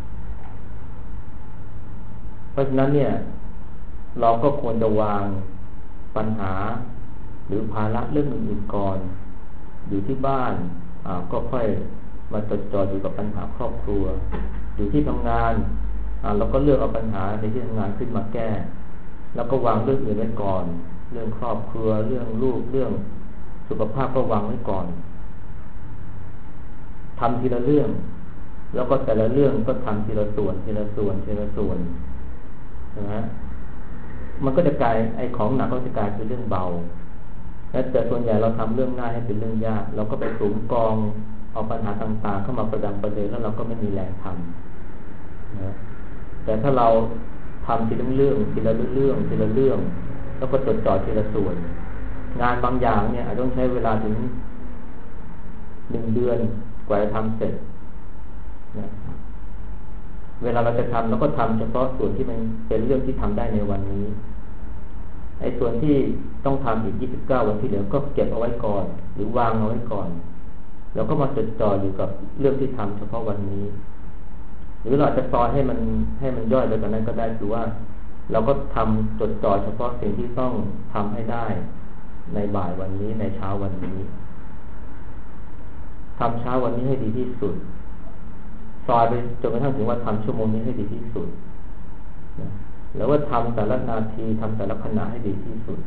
เพราะฉะนั้นเนี่ยเราก็ควรจะวางปัญหาหรือภาระเรื่องอื่นๆก่อนอยู่ที่บ้านก็ค่อยมาจดจ่ออยู่กับปัญหาครอบครัวอยู่ที่ทำงานเราก็เลือกเอาปัญหาในที่ทำงานขึ้นมาแก้แล้วก็วางเรื่องอื่นไว้ก่อนเรื่องครอบครัวเรื่องลูกเรื่องสุขภาพก็วางไว้ก่อนทำทีละเรื่องแล้วก็แต่ละเรื่องก็ทำทีละส่วนนะมันก็จะกลายไอ้ของหนักก็จะกลายเป็นเรื่องเบาแต่ส่วนใหญ่เราทำเรื่องง่ายให้เป็นเรื่องยากเราก็ไปสุมกองเอาปัญหาต่างๆเข้ามาประดังประเดแล้วเราก็ไม่มีแรงทำนะแต่ถ้าเราทำทีละเรื่องแล้วก็จดจ่อทีละส่วนงานบางอย่างเนี่ยอาจต้องใช้เวลาถึง1 เดือนกว่าจะทำเสร็จนะเวลาเราจะทำเราก็ทำเฉพาะส่วนที่มันเป็นเรื่องที่ทำได้ในวันนี้ไอ้ส่วนที่ต้องทำอีก29 วันที่เหลือก็เก็บเอาไว้ก่อนหรือวางเอาไว้ก่อนแล้วก็มาจดจ่ออยู่กับเรื่องที่ทำเฉพาะวันนี้หรือเราจะซอยให้มันย่อยไปกว่านั้นก็ได้คือว่าเราก็ทำจดจ่อเฉพาะสิ่งที่ต้องทำให้ได้ในบ่ายวันนี้ในเช้าวันนี้ทำเช้าวันนี้ให้ดีที่สุดซอยไปจนกระทั่งถึงว่าทำชั่วโมงนี้ให้ดีที่สุดนะแล้วว่าทำแต่ละนาทีทำแต่ละขณะให้ดีที่สุด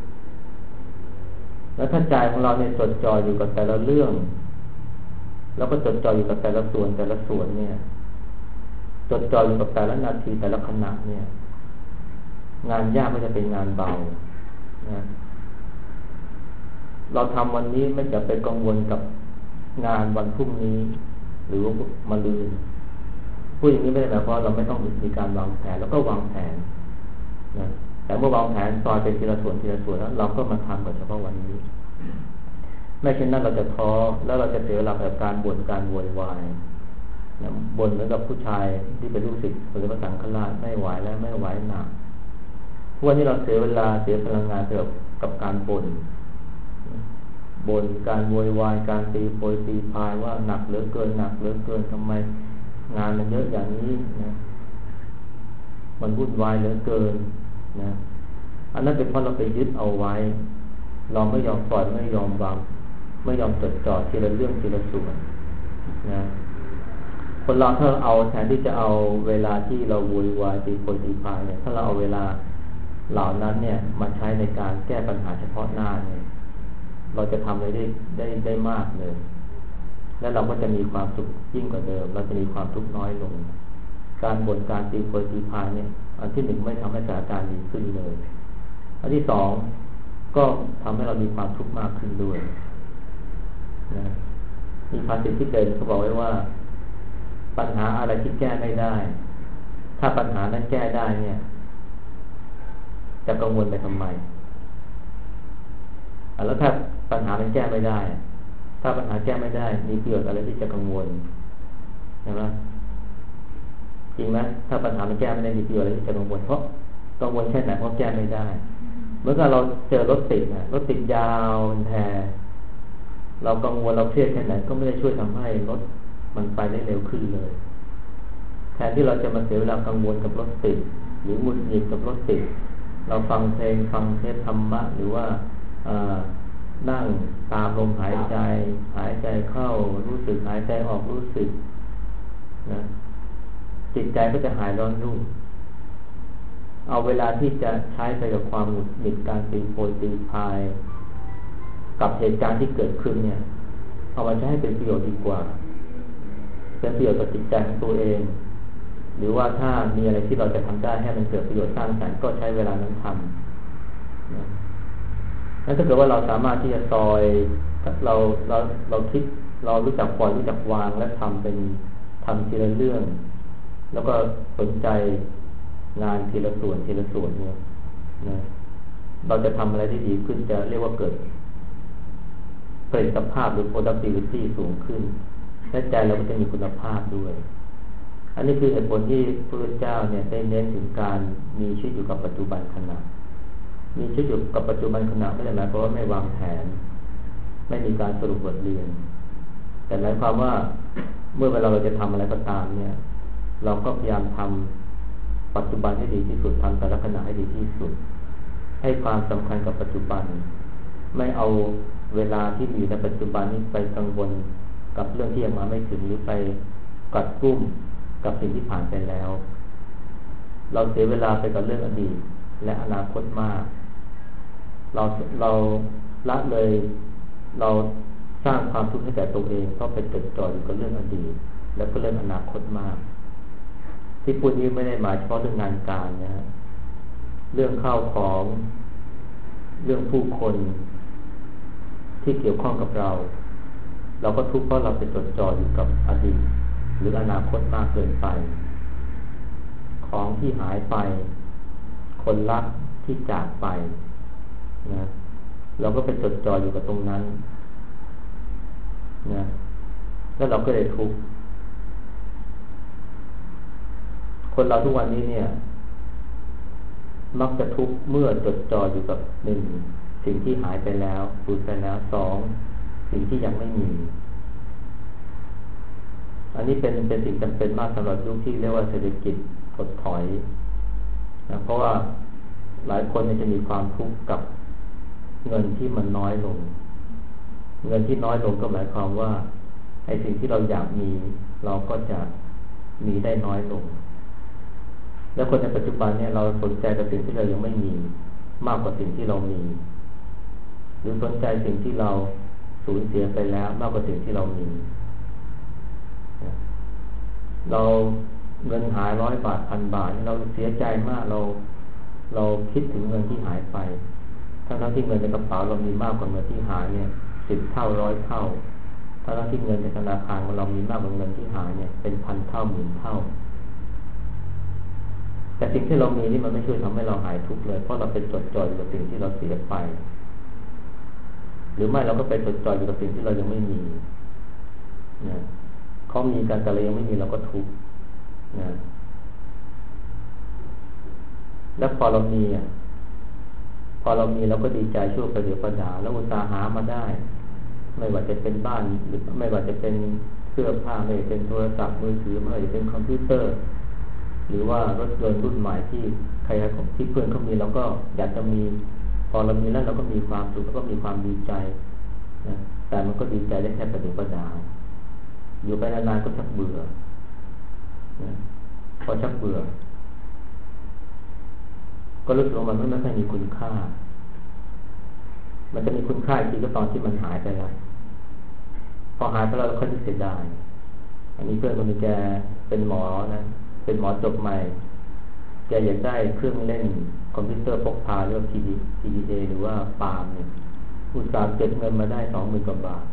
แล้วถ้าใจของเราเนี่ยจดจ่ออยู่กับแต่ละเรื่องแล้วก็จดจ่ออยู่กับแต่ละส่วนเนี่ยจดจ่ออยู่กับแต่ละนาทีแต่ละขณะเนี่ยงานยากก็จะเป็นงานเบานะเราทำวันนี้ไม่จะไปกังวลกับงานวันพรุ่งนี้หรือมะรืนพูดอย่างนี้ไม่ได้หมายความว่าเราไม่ต้องมีการวางแผนแล้วก็วางแผนนะแต่เมื่อวางแผนซอยเป็นทีละส่วนแล้วเราก็มาทำกับเฉพาะวันนี้ไม่เช่นนั้นเราจะท้อแล้วเราจะเสียเวลากับการบ่นการโวยวายนะบ่นเหมือนกับผู้ชายที่เป็นลูกศิษย์หรือพระสังฆราชไม่ไหวแล้วไม่ไหวหนักพวกนี้เราเสียเวลาเสียพลังงานกับการบ่นการโวยวายการตีโพยตีพายว่าหนักเหลือเกินทำไมงานมันเยอะอย่างนี้นะมันวุ่นวายเหลือเกินนะอันนั้นเป็นเพราะเราไปยึดเอาไว้เราไม่ยอมปล่อยไม่ยอมวางไม่ยอมจดจ่อทีละเรื่องทีละส่วนนะคนเราถ้าเอาแทนที่จะเอาเวลาที่เราโวยวายตีโพยตีพายเนี่ยถ้าเราเอาเวลาเหล่านั้นเนี่ยมาใช้ในการแก้ปัญหาเฉพาะหน้าเนี่ยเราจะทำอะไรได้มากเลยและเราก็จะมีความสุขยิ่งกว่าเดิมเราจะมีความทุกข์น้อยลงการบ่นการตีโพยตีพายเนี่ยอันที่หนึ่งไม่ทำให้สถานการณ์ดีขึ้นเลยอันที่สองก็ทำให้เรามีความทุกข์มากขึ้นด้วยนะมีภาษิตที่เดินเขาบอกไว้ว่าปัญหาอะไรที่แก้ไม่ได้ถ้าปัญหานั้นแก้ได้เนี่ยจะกังวลไปทำไมแล้วถ้าปัญหามันแก้ไม่ได้ถ้าปัญหาแก้ไม่ได้มีประโยชน์อะไรที่จะกังวลใช่ไหมจริงไหมถ้าปัญหามันแก้ไม่ได้มีประโยชน์อะไรที่จะกังวลเพราะกังวลแค่ไหนเพราะแก้ไม่ได้เมื่อเราเจอรถติดนะรถติดยาวแทนเรากังวลเราเครียดแค่ไหนก็ไม่ได้ช่วยทำให้รถมันไปได้เร็วขึ้นเลยแทนที่เราจะมาเสียเวลากังวลกับรถติดหรือหงุดหงิดกับรถติดเราฟังเพลงฟังเทศธรรมะหรือว่านั่งตามลมหายใจเข้ารู้สึกหายใจออกรู้สึกนะจิตใจก็จะหายร้อนรุ่มเอาเวลาที่จะใช้ไปกับความหงุดหงิดการตีโพยตีพายกับเหตุการณ์ที่เกิดขึ้นเนี่ยเอามาใช้ให้เป็นประโยชน์ดีกว่าเป็นประโยชน์กับจิตใจของตัวเองหรือว่าถ้ามีอะไรที่เราจะทำได้ให้มันเกิดประโยชน์สร้างสรรค์ก็ใช้เวลานั้นทำนะนั้นถ้าเกิดว่าเราสามารถที่จะซอยเราคิดเรารู้จักปล่อยรู้จักวางและทำทีละเรื่องแล้วก็สนใจงานทีละส่วนเนี่ยนะเราจะทำอะไรได้ดีขึ้นจะเรียกว่าเกิดประสิทธิภาพหรือ productivity สูงขึ้นและใจเราก็จะมีคุณภาพด้วยอันนี้คือเหตุผลที่พระพุทธเจ้าเนี่ยได้เน้นถึงการมีชีวิตอยู่กับปัจจุบันขณะมีชีวิตอยู่กับปัจจุบันขณะไม่ได้หมายความว่าไม่วางแผนไม่มีการสรุปบทเรียนแต่หมายความว่าเมื่อเวลาเราจะทำอะไรก็ตามเนี่ยเราก็พยายามทำปัจจุบันให้ดีที่สุดทำแต่ละขณะให้ดีที่สุดให้ความสำคัญกับปัจจุบันไม่เอาเวลาที่มีในปัจจุบันนี้ไปกังวลกับเรื่องที่ยังมาไม่ถึงหรือไปกัดกุ้มกับสิ่งที่ผ่านไปแล้วเราเสียเวลาไปกับเรื่องอดีตและอนาคตมากเราละเลยเราสร้างความทุกข์ให้แก่ตัวเองเพราะไปจดจ่ออยู่กับเรื่องอดีตและก็เรื่องอนาคตมากที่พูดนี้ไม่ได้หมายเฉพาะเรื่องงานการนะฮะเรื่องข้าวของเรื่องผู้คนที่เกี่ยวข้องกับเราก็ทุกข์เพราะเราไปจดจ่ออยู่กับอดีตหรืออนาคตมากเกินไปของที่หายไปคนรักที่จากไปนะเราก็ไปจดจ่ออยู่กับตรงนั้นนะแล้วเราก็เลยทุกข์คนเราทุกวันนี้เนี่ยมักจะทุกข์เมื่อจดจ่ออยู่กับหนึ่งสิ่งที่หายไปแล้วสูญไปแล้วสองสิ่งที่ยังไม่มีอันนี้เป็นสิ่งจำเป็นมากสำหรับยุคที่เรียกว่าเศรษฐกิจถดถอยนะเพราะว่าหลายคนจะมีความทุกข์กับเงินที่มันน้อยลงเงินที่น้อยลงก็หมายความว่าไอ้สิ่งที่เราอยากมีเราก็จะมีได้น้อยลงแล้วคนในปัจจุบันเนี่ยเราสนใจกับสิ่งที่เรายังไม่มีมากกว่าสิ่งที่เรามีหรือสนใจสิ่งที่เราสูญเสียไปแล้วมากกว่าสิ่งที่เรามีเราเงินหาย100 บาท1,000 บาทเราเสียใจมากเราคิดถึงเงินที่หายไปทั้งที่เงินในกระเป๋าเรามีมากกว่าเงินที่หายเนี่ย10 เท่า100 เท่าทั้งที่เงินในธนาคารของเรามีมากกว่าเงินที่หายเนี่ยเป็นพันเท่าหมื่นเท่าแต่สิ่งที่เรามีนี่มันไม่ช่วยทำให้เราหายทุกข์เลยเพราะเราไปจดจ่ออยู่กับสิ่งที่เราเสียไปหรือไม่เราก็ไปจดจ่ออยู่กับสิ่งที่เรายังไม่มีนะเขามีกันแต่เรายังไม่มีเราก็ทุกข์นะแล้วพอเรามีเราก็ดีใจชั่วประเดี๋ยวประดาวแล้วอุตสาห์หามาได้ไม่ว่าจะเป็นบ้านหรือไม่ว่าจะเป็นเสื้อผ้าไม่ว่าจะเป็นโทรศัพท์มือถือไม่ว่าจะเป็นคอมพิวเตอร์หรือว่ารถยนต์รุ่นใหม่ที่ใครที่เพื่อนเขามีเราก็อยากจะมีพอเรามีแล้วเราก็มีความสุขแล้วก็มีความดีใจนะแต่มันก็ดีใจได้แค่ประเดี๋ยวประดาวอยู่ไปนานๆก็ชักเบื่อนะพอชักเบื่อก็รู้สึกว่ามันไม่ค่อยมีคุณค่ามันจะมีคุณค่าอีกทีก็ตอนที่มันหายไปแล้วพอหายไปแล้วเราค่อยเสียดายอันนี้เพื่อนคนนึงแกเป็นหมอนะเป็นหมอจบใหม่แกอยากได้เครื่องเล่นคอมพิวเตอร์พกพาเรียกว่า PDA หรือว่าปาล์มเนี่ยอุตสาห์เก็บเงินมาได้ 20,000 กว่าบาท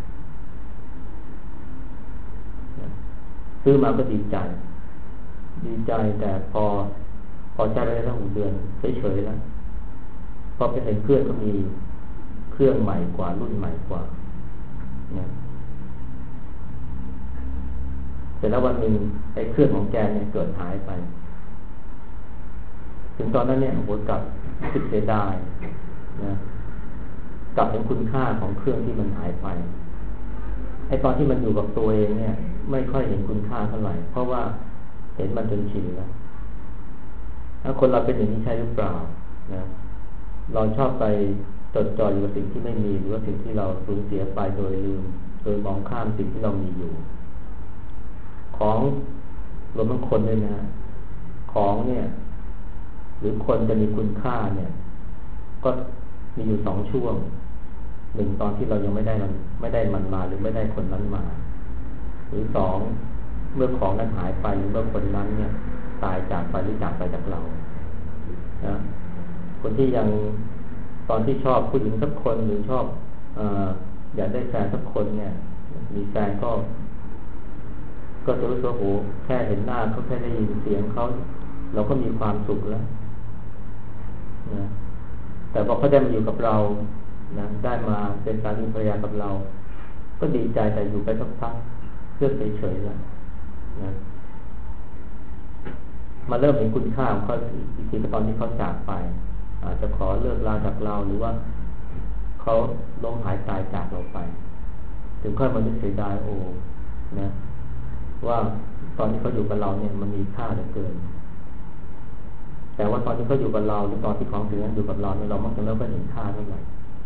ซื้อมาก็ดีใจแต่พอใช้ไปได้ตั้ง6 เดือนเฉยๆแล้วพอไปเห็นเพื่อนก็มีเครื่องใหม่กว่ารุ่นใหม่กว่าเนี่ยแต่แล้ววันหนึ่งไอ้เครื่องของแกเนี่ยเกิดหายไปถึงตอนนั้นเนี่ยโอ้โหกลับคิดเสียดายนะกลับเห็นคุณค่าของเครื่องที่มันหายไปไอ้ตอนที่มันอยู่กับตัวเองเนี่ยไม่ค่อยเห็นคุณค่าเท่าไหร่เพราะว่าเห็นมันจนชินแล้วถ้าคนเราเป็นอย่างนี้ใช่หรือเปล่านะเราชอบไปจดจ่ออยู่กับสิ่งที่ไม่มีหรือว่าสิ่งที่เราสูญเสียไปโดยลืมโดยมองข้ามสิ่งที่เรามีอยู่ของรวมทั้งคนด้วยนะของเนี่ยหรือคนจะมีคุณค่าเนี่ยก็มีอยู่2 ช่วง1ตอนที่เรายังไม่ได้มันมาหรือไม่ได้คนนั้นมาหรือ2เมื่อของนั้นหายไปหรือเมื่อคนนั้นเนี่ยตายจากไปหรือจากไปจากเรานะคนที่ยังตอนที่ชอบผู้หญิงสักคนหรือชอบอยากได้แฟนสักคนเนี่ยมีแฟนก็จะรู้สึกโอ้แค่เห็นหน้าเขาแค่ได้ยินเสียงเขาเราก็มีความสุขแล้วนะแต่พอเขาได้มาอยู่กับเรานะได้มาเป็นสามีภรรยากับเราก็ดีใจแต่อยู่ไปสักพักเพื่อเฉยๆแล้วนะมาเริ่มเห็นคุณค่าของเขาอีกทีก็ตอนที่เขาจากไปอาจจะขอเลิกลาจากเราหรือว่าเขาล้มหายตายจากเราไปถึงค่อยมานึกเสียดายโอ้นะว่าตอนที่เขาอยู่กับเราเนี่ยมันมีค่าเหลือเกินแต่ว่าตอนที่เขาอยู่กับเราหรือตอนที่ของสิ่งนั้นอยู่กับเราเนี่ยเรามักจะไม่ค่อยเห็นค่าเท่าไหร่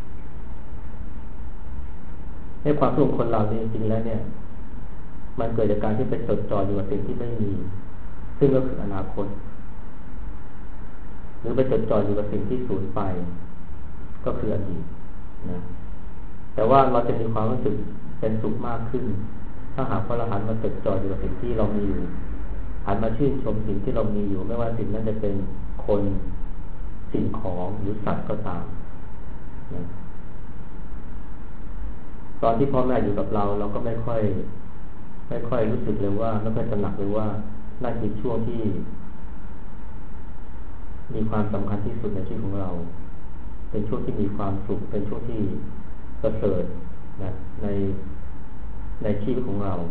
ในความรู้ของคนเราจริงๆแล้วเนี่ยมันเกิดจากการที่ไปจดจ่ออยู่กับสิ่งที่ไม่มีซึ่งก็คืออนาคตหรือไปจดจ่ออยู่กับสิ่งที่สูญไปก็คืออดีตนะแต่ว่าเราจะมีความรู้สึกเป็นสุขมากขึ้นถ้าหากว่าเราหันมาจดจ่ออยู่กับสิ่งที่เรามีอยู่หันมาชื่นชมสิ่งที่เรามีอยู่ไม่ว่าสิ่งนั้นจะเป็นคนสิ่งของหรือสัตว์ก็ตามนะตอนที่พ่อแม่อยู่กับเราเราก็ไม่ค่อยรู้สึกเลยว่าไม่ค่อยตระหนักเลยว่านั่นคือช่วงที่มีความสำคัญที่สุดในชีวิตของเราเป็นช่วงที่มีความสุขเป็นช่วงที่ประเสริฐนะในชีวิตของเรา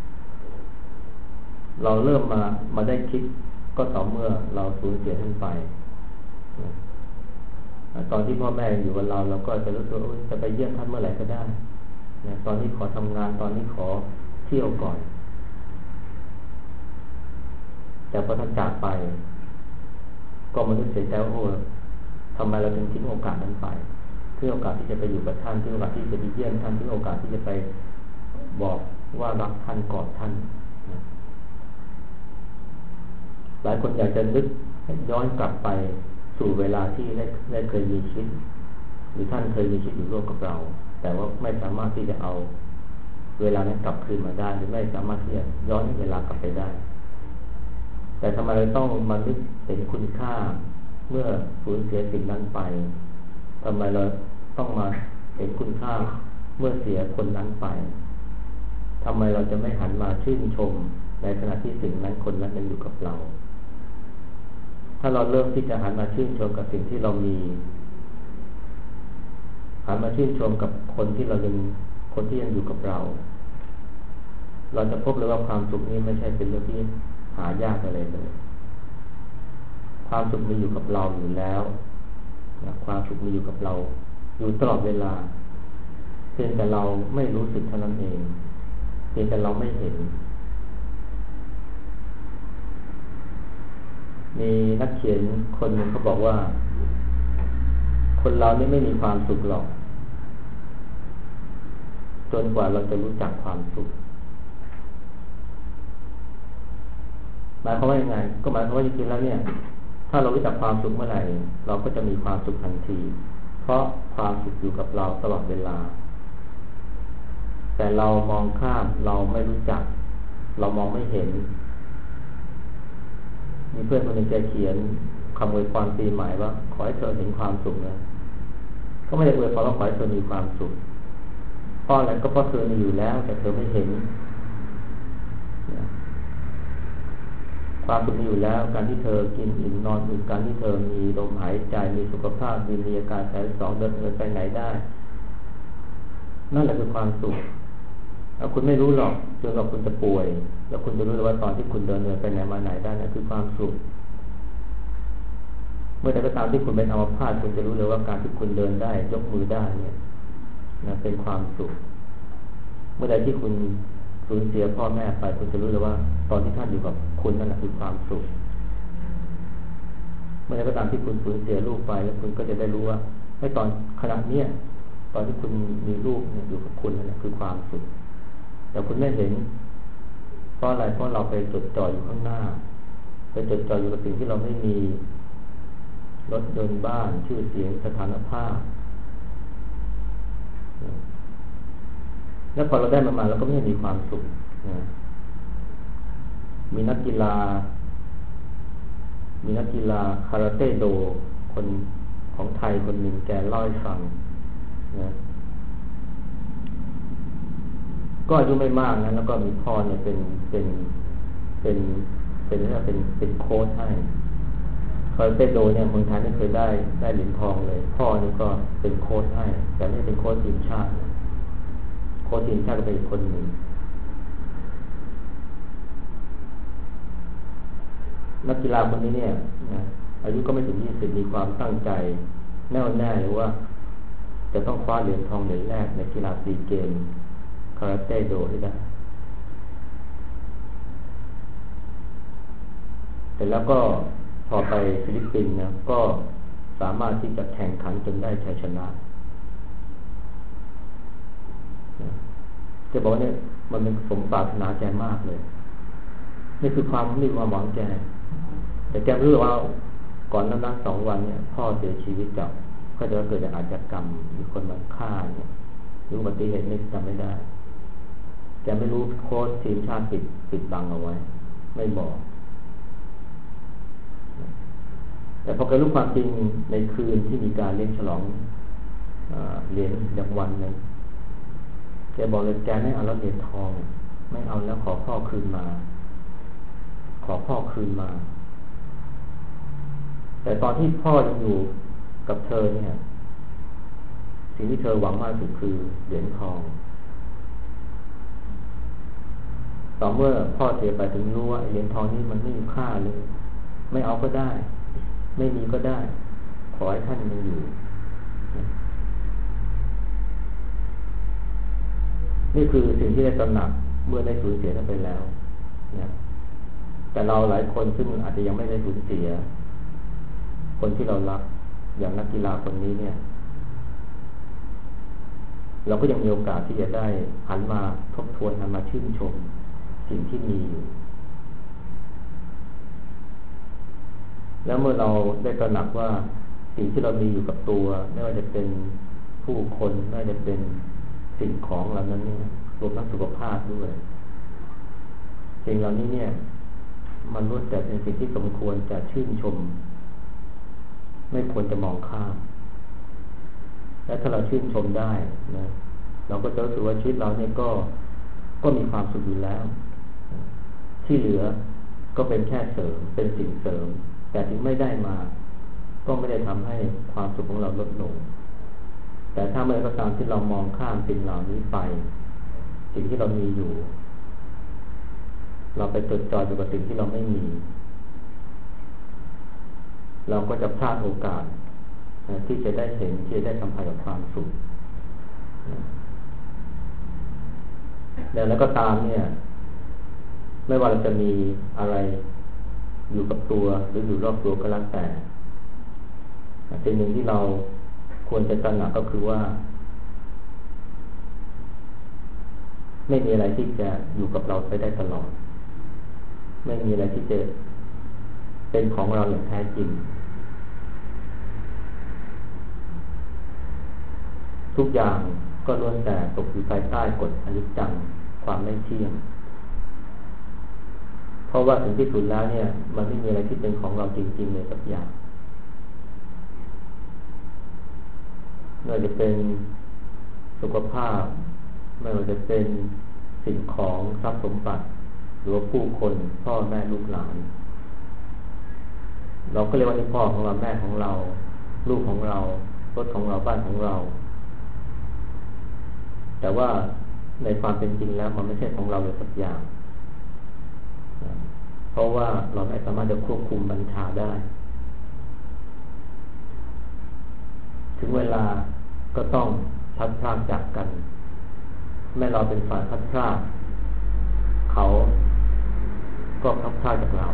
เริ่มมาได้คิดก็ต่อเมื่อเราสูญเสียท่านไปนะตอนที่พ่อแม่อยู่กับเราก็จะรู้สึกว่าจะไปเยี่ยมท่านเมื่อไหร่ก็ได้นะตอนนี้ขอทำงานตอนนี้ขอเที่ยวก่อนแต่พอท่านจากไปก็มันรู้สึกใจว่าโอ้ทำไมเราถึงทิ้งโอกาสนั้นไปทิ้งโอกาสที่จะไปอยู่กับท่านทิ้งโอกาสที่จะไปเยี่ยมท่านทิ้งโอกาสที่จะไปบอกว่ารักท่านกอดท่านนะหลายคนอยากจะนึกย้อนกลับไปสู่เวลาที่ได้เคยมีชีวิตหรือท่านเคยมีชีวิตอยู่ร่วมกับเราแต่ว่าไม่สามารถที่จะเอาเวลานั้นกลับคืนมาได้หรือไม่สามารถที่จะย้อนเวลากลับไปได้แต่ทำไมเราต้องมานึกเห็นคุณค่าเมื่อสูญเสียสิ่งนั้นไปทำไมเราต้องมาเห็นคุณค่าเมื่อเสียคนนั้นไปทำไมเราจะไม่หันมาชื่นชมในขณะที่สิ่งนั้นคนนั้นยังอยู่กับเราถ้าเราเริ่มที่จะหันมาชื่นชมกับสิ่งที่เรามีหันมาชื่นชมกับคนที่ยังอยู่กับเราเราจะพบเลยว่าความสุขนี้ไม่ใช่เป็นเรื่องที่หายากอะไรเลยความสุขมีอยู่กับเราอยู่แล้วนะความสุขมีอยู่กับเราอยู่ตลอดเวลาเพียงแต่เราไม่รู้สึกเท่านั้นเองเพียงแต่เราไม่เห็นมีนักเขียนคนหนึ่งเขาบอกว่าคนเรานี่ไม่มีความสุขหรอกจนกว่าเราจะรู้จักความสุขหมายความว่ายังไงก็หมายความว่าจริงๆแล้วเนี่ยถ้าเรารู้จักความสุขเมื่อไหร่เราก็จะมีความสุขทันทีเพราะความสุขอยู่กับเราตลอดเวลาแต่เรามองข้ามเราไม่รู้จักเรามองไม่เห็นมีเพื่อนคนหนึ่งแกเขียนคำอวยพรปีใหม่ว่าขอให้เธอเห็นความสุขนะก็ไม่ได้อวยพรว่าขอให้เธอมีความสุขเพราะอะไรก็เพราะเธอมีอยู่แล้วแต่เธอไม่เห็นความสุขมีอยู่แล้วการที่เธอกินอิ่มนอนอิ่มการที่เธอมีลมหายใจมีสุขภาพมีอาการ32เดินไปไหนได้นั่นแหละคือความสุขแล้วคุณไม่รู้หรอกจนกว่าคุณจะป่วยแล้วคุณจะรู้เลยว่าตอนที่คุณเดินไปไหนมาไหนได้นั่นคือความสุขเมื่อใดก็ตามที่คุณเป็นอัมพาตคุณจะรู้เลยว่าการที่คุณเดินได้ยกมือได้เนี่ยนะเป็นความสุขเมื่อใดที่คุณสูญเสียพ่อแม่ไปคุณจะรู้เลยว่าตอนที่ท่านอยู่กับคุณนั่นแหละคือความสุขเมื่อใดก็ตามที่คุณสูญเสียลูกไปแล้วคุณก็จะได้รู้ว่าให้ตอนขณะเนี้ยตอนที่คุณมีลูกเนี่ยอยู่กับคุณนั่นแหละคือความสุขแต่คุณไม่เห็นเพราะอะไรเพราะเราไปจดจ่ออยู่ข้างหน้าไปจดจ่ออยู่กับสิ่งที่เราไม่มีรถยนต์บ้านชื่อเสียงสถานภาพแล้วพอเราได้มาเราก็ไม่มีความสุขนะมีนักกีฬาคาราเต้โดคนของไทยคนหนึ่งแกเล่าให้ฟังนะก็อายุไม่มากนะแล้วก็มีพ่อเนี่ยเป็นโค้ชให้คาราเต้โดเนี่ยเมืองไทยไม่เคยได้เหรียญทองเลยพ่อนี่ก็เป็นโค้ชให้แต่ไม่เป็นโค้ชทีมชาติโค้ชทีมชาติก็เป็นอีกคนหนึ่งนักกีฬาคนนี้เนี่ยนะอายุก็ไม่ถึง20มีความตั้งใจแน่วแน่เลยว่าจะต้องคว้าเหรียญทองเหรียญแรกในกีฬาซีเกมส์คาราเต้โดให้ได้แต่แล้วก็พอไปฟิลิปปินส์นะก็สามารถที่จะแข่งขันจนได้ชัยชนะจะบอกเนี่ยมันเป็นสมปรารถนาแกมากเลยนี่คือความหวังแกแต่แกรู้ว่าก่อนนั้น2 วันเนี่ยพ่อเสียชีวิตจากก็จะเกิดจากอาชญากรรมมีคนมาฆ่าเนี่ยหรืออุบัติเหตุไม่จำไม่ได้แกไม่รู้โค้ชทีมชาติปิดบังเอาไว้ไม่บอกแต่พอแกรู้ความจริงในคืนที่มีการเลี้ยงฉลองเหรียญรางวัลนึงแกบอกเลยแกไม่เอาแล้วเหรียญทองไม่เอาแล้วขอพ่อคืนมาแต่ตอนที่พ่อยังอยู่กับเธอเนี่ยสิ่งที่เธอหวังมากสุดคือเหรียญทองต่อเมื่อพ่อเสียไปถึงรู้ว่าเหรียญทองนี้มันไม่มีค่าเลยไม่เอาก็ได้ไม่มีก็ได้ขอให้ท่านยังอยู่นี่คือสิ่งที่ได้ตระหนักเมื่อได้สูญเสียท่านไปแล้วนะแต่เราหลายคนซึ่งอาจจะยังไม่ได้สูญเสียคนที่เรารักอย่างนักกีฬาคนนี้เนี่ยเราก็ยังมีโอกาสที่จะได้หันมาทบทวนหันมาชื่นชมสิ่งที่มีอยู่แล้วเมื่อเราได้ตระหนักว่าสิ่งที่เรามีอยู่กับตัวไม่ว่าจะเป็นผู้คนไม่ว่าจะเป็นสิ่งของเหล่านั้นเนี่ยรวมทั้งสุขภาพด้วยสิ่งเหล่านี้เนี่ยมันล้วนแต่เป็นสิ่งที่สมควรจะชื่นชมไม่ควรจะมองข้ามและถ้าเราชื่นชมได้นะเราก็จะรู้สึกว่าชีวิตเราเนี่ยก็มีความสุขอยู่แล้วที่เหลือก็เป็นแค่เสริมเป็นสิ่งเสริมแต่ถึงไม่ได้มาก็ไม่ได้ทำให้ความสุขของเราลดลงแต่ถ้าเมื่อก็ตามที่เรามองข้ามสิ่งเหล่านี้ไปสิ่งที่เรามีอยู่เราไปจดจ่ออยู่กับสิ่งที่เราไม่มีเราก็จะพลาดโอกาสที่จะได้เห็นที่จะได้สัมผัสกับความสุขแล้วก็ตามเนี่ยไม่ว่าเราจะมีอะไรอยู่กับตัวหรืออยู่รอบตัวก็แล้วแต่สิ่งหนึ่งที่เราควรจะตระหนักก็คือว่าไม่มีอะไรที่จะอยู่กับเราไปได้ตลอดไม่มีอะไรที่จะเป็นของเราอย่างแท้จริงทุกอย่างก็ล้วนแต่ตกอยู่ภายใต้กฎอนิจจังความไม่เที่ยงเพราะว่าถึงที่สุดแล้วเนี่ยมันไม่มีอะไรที่เป็นของเราจริงๆเลยสักอย่างไม่ว่าจะเป็นสุขภาพไม่ว่าจะเป็นสิ่งของทรัพย์สมบัติหรือผู้คนพ่อแม่ลูกหลานเราก็เรียกว่านี่พ่อของเราแม่ของเราลูกของเรารถของเราบ้านของเราแต่ว่าในความเป็นจริงแล้วมันไม่ใช่ของเราเลยสักอย่างเพราะว่าเราไม่สามารถจะควบคุมบัญชาได้ถึงเวลาก็ต้องพัดพรากจากกันแม้เราเป็นฝ่ายพัดพรากเขาก็พัดพรากจากเรา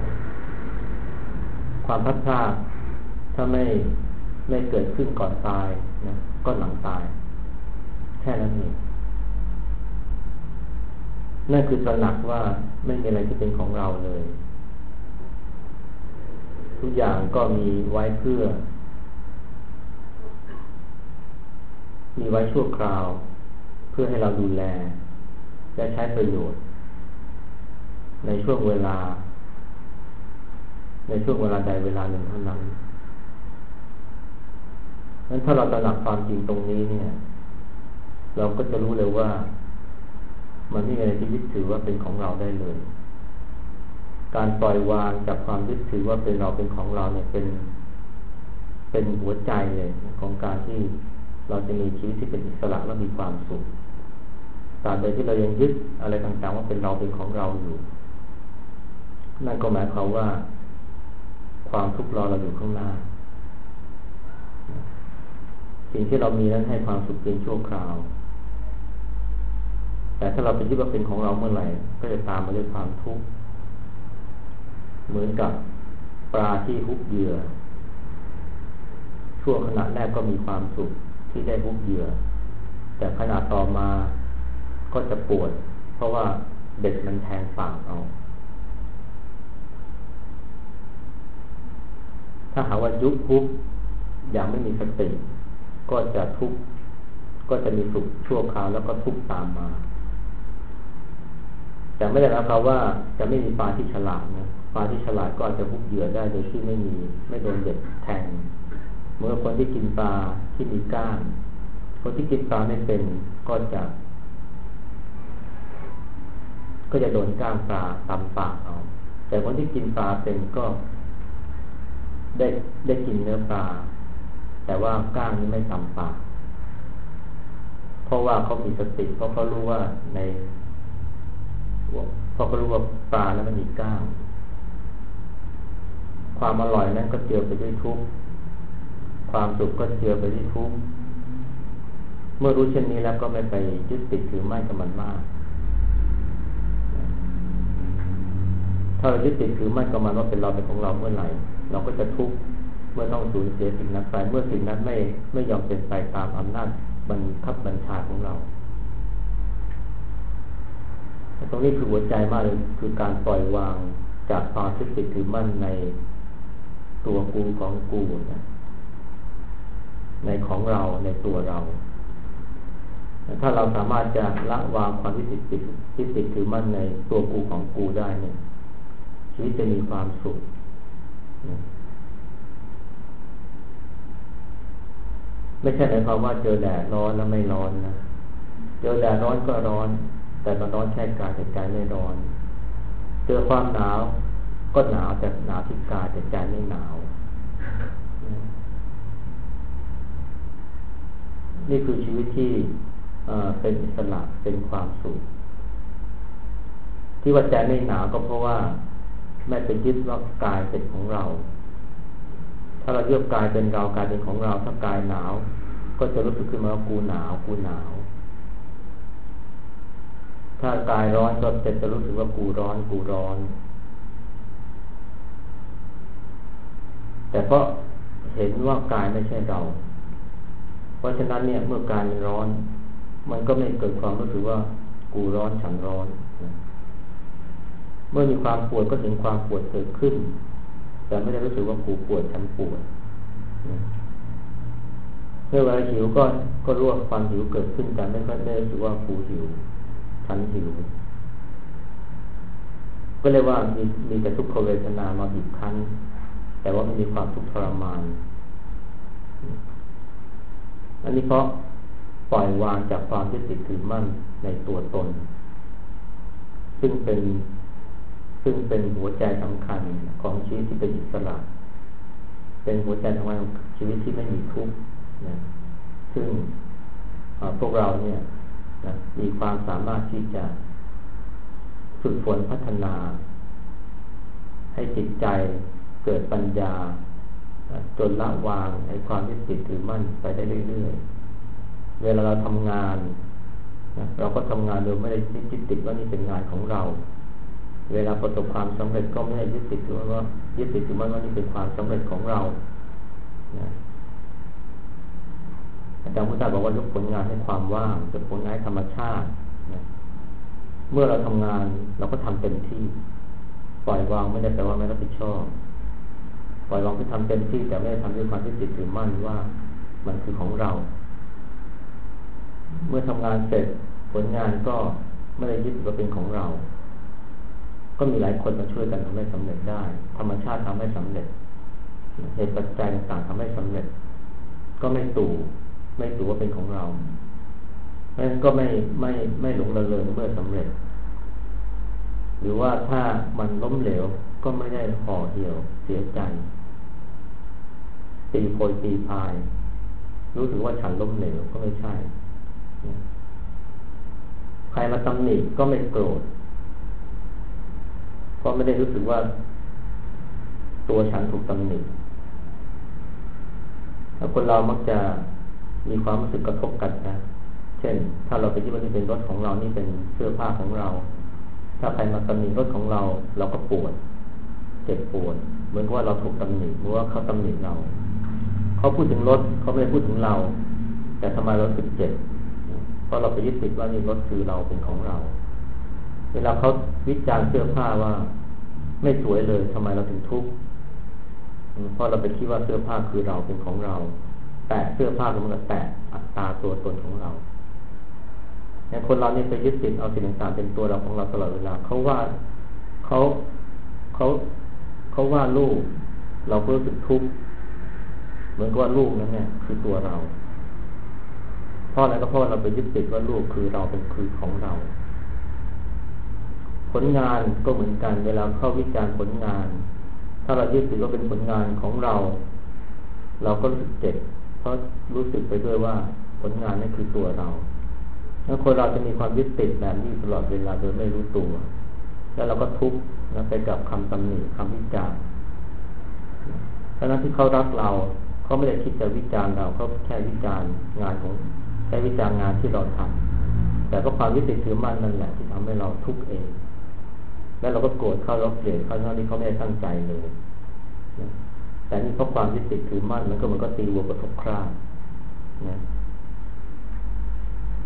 ความพัดพรากถ้าไม่เกิดขึ้นก่อนตายนะก็หลังตายแค่นั้นเองนั่นคือตระหนักว่าไม่มีอะไรที่เป็นของเราเลยทุกอย่างก็มีไว้มีไว้ชั่วคราวเพื่อให้เราดูแลและใช้ประโยชน์ในช่วงเวลาใดเวลาหนึ่งเท่านั้นงั้นถ้าเราตระหนักความจริงตรงนี้เนี่ยเราก็จะรู้เลยว่ามันไม่มีอะไรที่ยึดถือว่าเป็นของเราได้เลยการปล่อยวางจากความยึดถือว่าเป็นเราเป็นของเราเนี่ยเป็นหัวใจเลยของการที่เราจะมีชีวิตที่เป็นอิสระและมีความสุขตราบใดที่เรายังยึดอะไรต่างๆว่าเป็นเราเป็นของเราอยู่นั่นก็หมายความว่าความทุกข์รอเราอยู่ข้างหน้าสิ่งที่เรามีนั้นให้ความสุขเพียงชั่วคราวแต่ถ้าเราไปยึดว่าเป็นของเราเมื่อไหร่ก็จะตามมาด้วยความทุกข์เหมือนกับปลาที่ฮุบเหยื่อช่วงขณะแรกก็มีความสุขที่ได้ฮุบเหยื่อแต่ขณะต่อมาก็จะปวดเพราะว่าเบ็ดมันแทงปากเอาถ้าหาว่ายุบฮุบอย่างไม่มีสติก็จะทุกข์ก็จะมีสุขชั่วคราวแล้วก็ทุกข์ตามมาแต่ไม่ได้หมายความว่าจะไม่มีปลาที่ฉลาดนะปลาที่ฉลาดก็อาจจะฮุบเหยื่อได้โดยที่ไม่โดนเบ็ดแทงเมื่อคนที่กินปลาที่มีก้างคนที่กินปลาไม่เป็นก็จะโดนก้างปลาตำปากเอาแต่คนที่กินปลาเป็นก็ได้กินเนื้อปลาแต่ว่าก้างนี้ไม่ตำปากเพราะว่าเขามีสติเพราะเขารู้ว่าปลาแล้วมันมีก้างความอร่อยนั้นก็เจือไปด้วยทุกข์ความสุขก็เจือไปด้วยทุกข์เมื่อรู้เช่นนี้แล้วก็ไม่ไปยึดติดถือมั่นกับมันมากถ้าเรายึดติดถือมั่นกับมันว่าเป็นเราเป็นของเราเมื่อไหร่เราก็จะทุกข์เมื่อต้องสูญเสียสิ่งนั้นไปเมื่อสิ่งนั้นไม่ยอมเป็นไปตามอำนาจบังคับบัญชาของเราตรงนี้คือหัวใจมากเลยคือการปล่อยวางจากความยึดติดถือมั่นในตัวกูของกูนะในของเราในตัวเราถ้าเราสามารถจะละวางความยึดติดถือมั่นในตัวกูของกูได้เนี่ยชีวิตจะมีความสุขไม่ใช่หมายความว่าเจอแดดร้อนแล้วไม่ร้อนนะเจอแดดร้อนก็ร้อนแต่มันร้อนแค่กายแต่ใจไม่ร้อนเจอความหนาวก็หนาวแต่หนาวที่กายแต่ใจไม่หนาวนี่คือชีวิตที่เป็นอิสระเป็นความสุขที่ว่าใจไม่หนาวก็เพราะว่าไม่ไปยึดว่ากายเป็นของเราถ้าเรายึดกายเป็นเรากายเป็นของเราถ้ากายหนาวก็จะรู้สึกขึ้นมาว่ากูหนาวกูหนาวถ้ากายร้อนก็จะรู้สึกว่ากูร้อนกูร้อนแต่เพราะเห็นว่ากายไม่ใช่เราเพราะฉะนั้นเนี่ยเมื่อกายมันร้อนมันก็ไม่เกิดความรู้สึกว่ากูร้อนฉันร้อนเมื่อมีความปวดก็เห็นความปวดเกิดขึ้นแต่ไม่ได้รู้สึกว่ากูปวดฉันปวดเมื่อเวลาหิวก็รู้ว่าความหิวเกิดขึ้นแต่ไม่ได้รู้สึกว่ากูหิวฉันหิวก็เรียกว่ามีแต่ทุกขเวทนามาบีบคั้นแต่ว่าไม่มีความทุกข์ทรมานอันนี้เพราะปล่อยวางจากความยึดติดถือมั่นในตัวตนซึ่งเป็นหัวใจสำคัญของชีวิตที่เป็นอิสระเป็นหัวใจสำคัญของชีวิตที่ไม่มีทุกข์นะซึ่งพวกเราเนี่ยนะมีความสามารถที่จะฝึกฝนพัฒนาให้จิตใจเกิดปัญญาจนละวางไอ้ความยึดติดถือมั่นไปได้เรื่อยๆเวลาเราทำงานเราก็ทำงานโดยไม่ได้ยึดติดว่านี่เป็นงานของเราเวลาประสบความสำเร็จก็ไม่ได้ยึดติดถือว่านี่เป็นความสำเร็จของเราอาจารย์พุทธาบอกว่ายกผลงานให้ความว่างยกผลงานให้ธรรมชาติเมื่อเราทำงานเราก็ทำเต็มที่ปล่อยวางไม่ได้แปลว่าไม่รับผิดชอบปล่อยวางคือทำเต็มที่แต่ไม่ได้ทำด้วยความยึดติดถือมั่นว่ามันคือของเราเมื่อทำงานเสร็จผลงานก็ไม่ได้ยึดว่าเป็นของเราก็มีหลายคนมาช่วยกันทำให้สำเร็จได้ธรรมชาติทำให้สำเร็จเหตุปัจจัยต่างๆทำให้สำเร็จก็ไม่ตู่ว่าเป็นของเราเพราะฉะนั้นก็ไม่หลงระเริงเมื่อสำเร็จหรือว่าถ้ามันล้มเหลวก็ไม่ได้ห่อเหี่ยวเสียใจตีโพยตีพายรู้สึกว่าฉันล้มเหลวก็ไม่ใช่ใครมาตำหนิก็ไม่โกรธเพราะไม่ได้รู้สึกว่าตัวฉันถูกตำหนิแล้วคนเรามักจะมีความรู้สึกกระทบกันนะเช่นถ้าเราไปคิดว่านี่เป็นรถของเรานี่เป็นเสื้อผ้าของเราถ้าใครมาตำหนิรถของเราเราก็ปวดเจ็บปวดเหมือนกับว่าเราถูกตำหนิหรือว่าเขาตำหนิเราเขาพูดถึงรถเขาไม่ได้พูดถึงเราแต่ทำไมเราสึกเจ็บเพราะเราไปยึดติดว่านี่รถคือเราเป็นของเราเวลาเขาวิจารณ์เสื้อผ้าว่าไม่สวยเลยทำไมเราถึงทุกข์เพราะเราไปคิดว่าเสื้อผ้าคือเราเป็นของเราแต่เสื้อผ้ามันก็แตะอัตตาตัวตนของเราเนี่ยคนเราเนี่ยไปยึดติดเอาสิ่งต่างๆเป็นตัวเราของเราตลอดเวลาเขาว่าลูกเราก็รู้สึกทุกข์เหมือนกับว่าลูกนั้นเนี่ยคือตัวเราเพราะอะไรก็เพราะเราไปยึดติดว่าลูกคือเราเป็นคือของเราผลงานก็เหมือนกันเวลาเข้าวิจารณ์ผลงานถ้าเรายึดติดว่าเป็นผลงานของเราเราก็รู้สึกเจ็บเพราะรู้สึกไปด้วยว่าผลงานนั่นคือตัวเราแล้วคนเราจะมีความยึดติดแบบนี้ตลอดเวลาโดยไม่รู้ตัวแล้วเราก็ทุกข์ไปกับคำตำหนิคำวิจารณ์ฉะนั้นที่เขารักเราเขาไม่ได้คิดจะวิจารณ์เราเขาแค่วิจารณ์งานของแค่วิจารณ์งานที่เราทำแต่ก็ความยึดติดถือมั่นนั่นแหละที่ทำให้เราทุกข์เองแล้วเราก็โกรธเขาเราเกลียดเขาทั้งที่เขาไม่ได้ตั้งใจเลยแต่นี่เพราะความยึดติดถือมั่นมันก็ตีวัวกระทบครานะ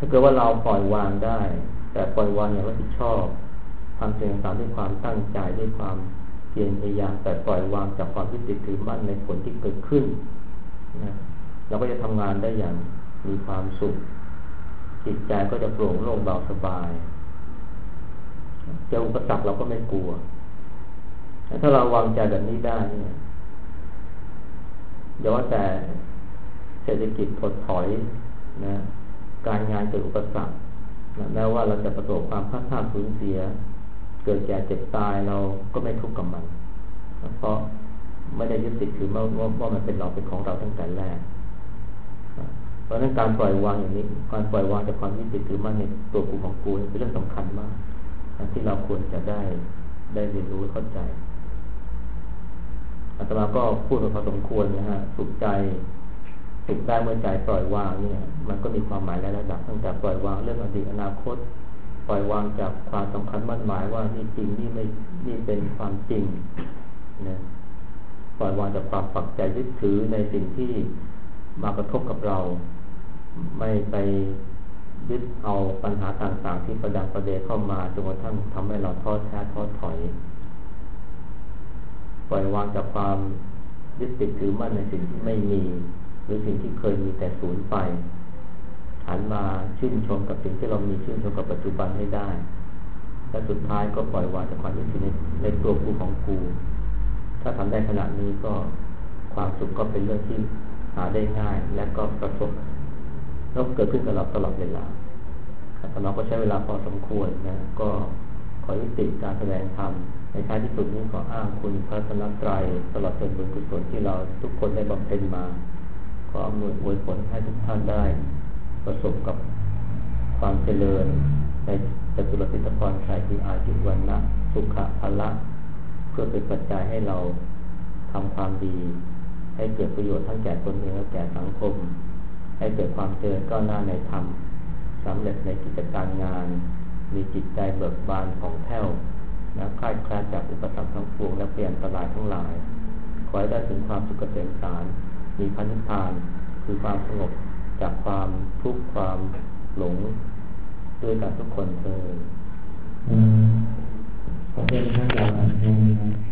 าเกิดว่าเราปล่อยวางได้แต่ปล่อยวางอย่างรับผิดชอบทำสิ่งต่างๆด้วยความตั้งใจด้วยความเพียรพยายามแต่ปล่อยวางจากความยึดติดถือมั่นในผลที่เกิดขึ้นนะเราก็จะทำงานได้อย่างมีความสุขจิตใจก็จะโปร่งโล่งเบาสบายเจออุปสรรคเราก็ไม่กลัวถ้าเราวางใจแบบนี้ได้เนี่ยอย่าว่าแต่เศรษฐกิจถดถอยนะการงานเกิดอุปสรรคนะแม้ว่าเราจะประสบความพลาดพลาดสูญเสียเกิดแก่เจ็บตายเราก็ไม่ทุกข์กับมันเพราะไม่ได้ยึดติดถือว่ามันเป็นเราเป็นของเราตั้งแต่แรกเพราะฉะนั้นการปล่อยวางอย่างนี้การปล่อยวางจากความยึดติดถือมั่นในตัวกูของกูเป็นเรื่องสำคัญมากที่เราควรจะได้เรียนรู้เข้าใจอาตมาก็พูดมาพอสมควรนะฮะสุขได้เมื่อใจปล่อยวางเนี่ยมันก็มีความหมายหลายระดับตั้งแต่ปล่อยวางเรื่องอดีตอนาคตปล่อยวางจากความสำคัญมั่นหมายว่านี่จริงนี่ไม่นี่เป็นความจริงนะปล่อยวางจากความปักใจยึดถือในสิ่งที่มากระทบกับเราไม่ไปยึดเอาปัญหาต่างๆที่ประดังประเดเข้ามาจนกระทั่งทำให้เราท้อแท้ท้อถอยปล่อยวางจากความยึดติดถือมั่นในสิ่งที่ไม่มีหรือสิ่งที่เคยมีแต่สูญไปหันมาชื่นชมกับสิ่งที่เรามีชื่นชมกับปัจจุบันให้ได้และสุดท้ายก็ปล่อยวางจากความยึดติดในตัวกูของกูถ้าทำได้ขนาดนี้ก็ความสุขก็เป็นเรื่องที่หาได้ง่ายและก็ประสบแล้วเกิดขึ้นกับเราตลอดเวลาแต่เราก็ใช้เวลาพอสมควรนะก็ขอยุติการแสดงธรรมในท้ายที่สุดนี้ขออ้างคุณพระรัตนตรัยตลอดจนบุญกุศลที่เราทุกคนได้บำเพ็ญมาขออำนวยอวยผลให้ทุกท่านได้ประสบกับความเจริญในจตุรทิศพรชัยที่อายุวันนะสุขะพละเพื่อเป็นปัจจัยให้เราทำความดีให้เกิดประโยชน์ทั้งแก่ตนเองและแก่สังคมให้เกิดความเจริญก้าวหน้าในธรรมสำเร็จในกิจการงานมีจิตใจเบิกบานผ่องแผ้วและคลายคลาดจากอุปสรรคทั้งปวงและเปลี่ยนอันตรายทั้งหลายขอให้ได้ถึงความสุขเกษมสารมีพระนิพพานคือความสงบจากความทุกข์ความหลงด้วยกันทุกคนเถิดขอบคุณท่านอาจารย์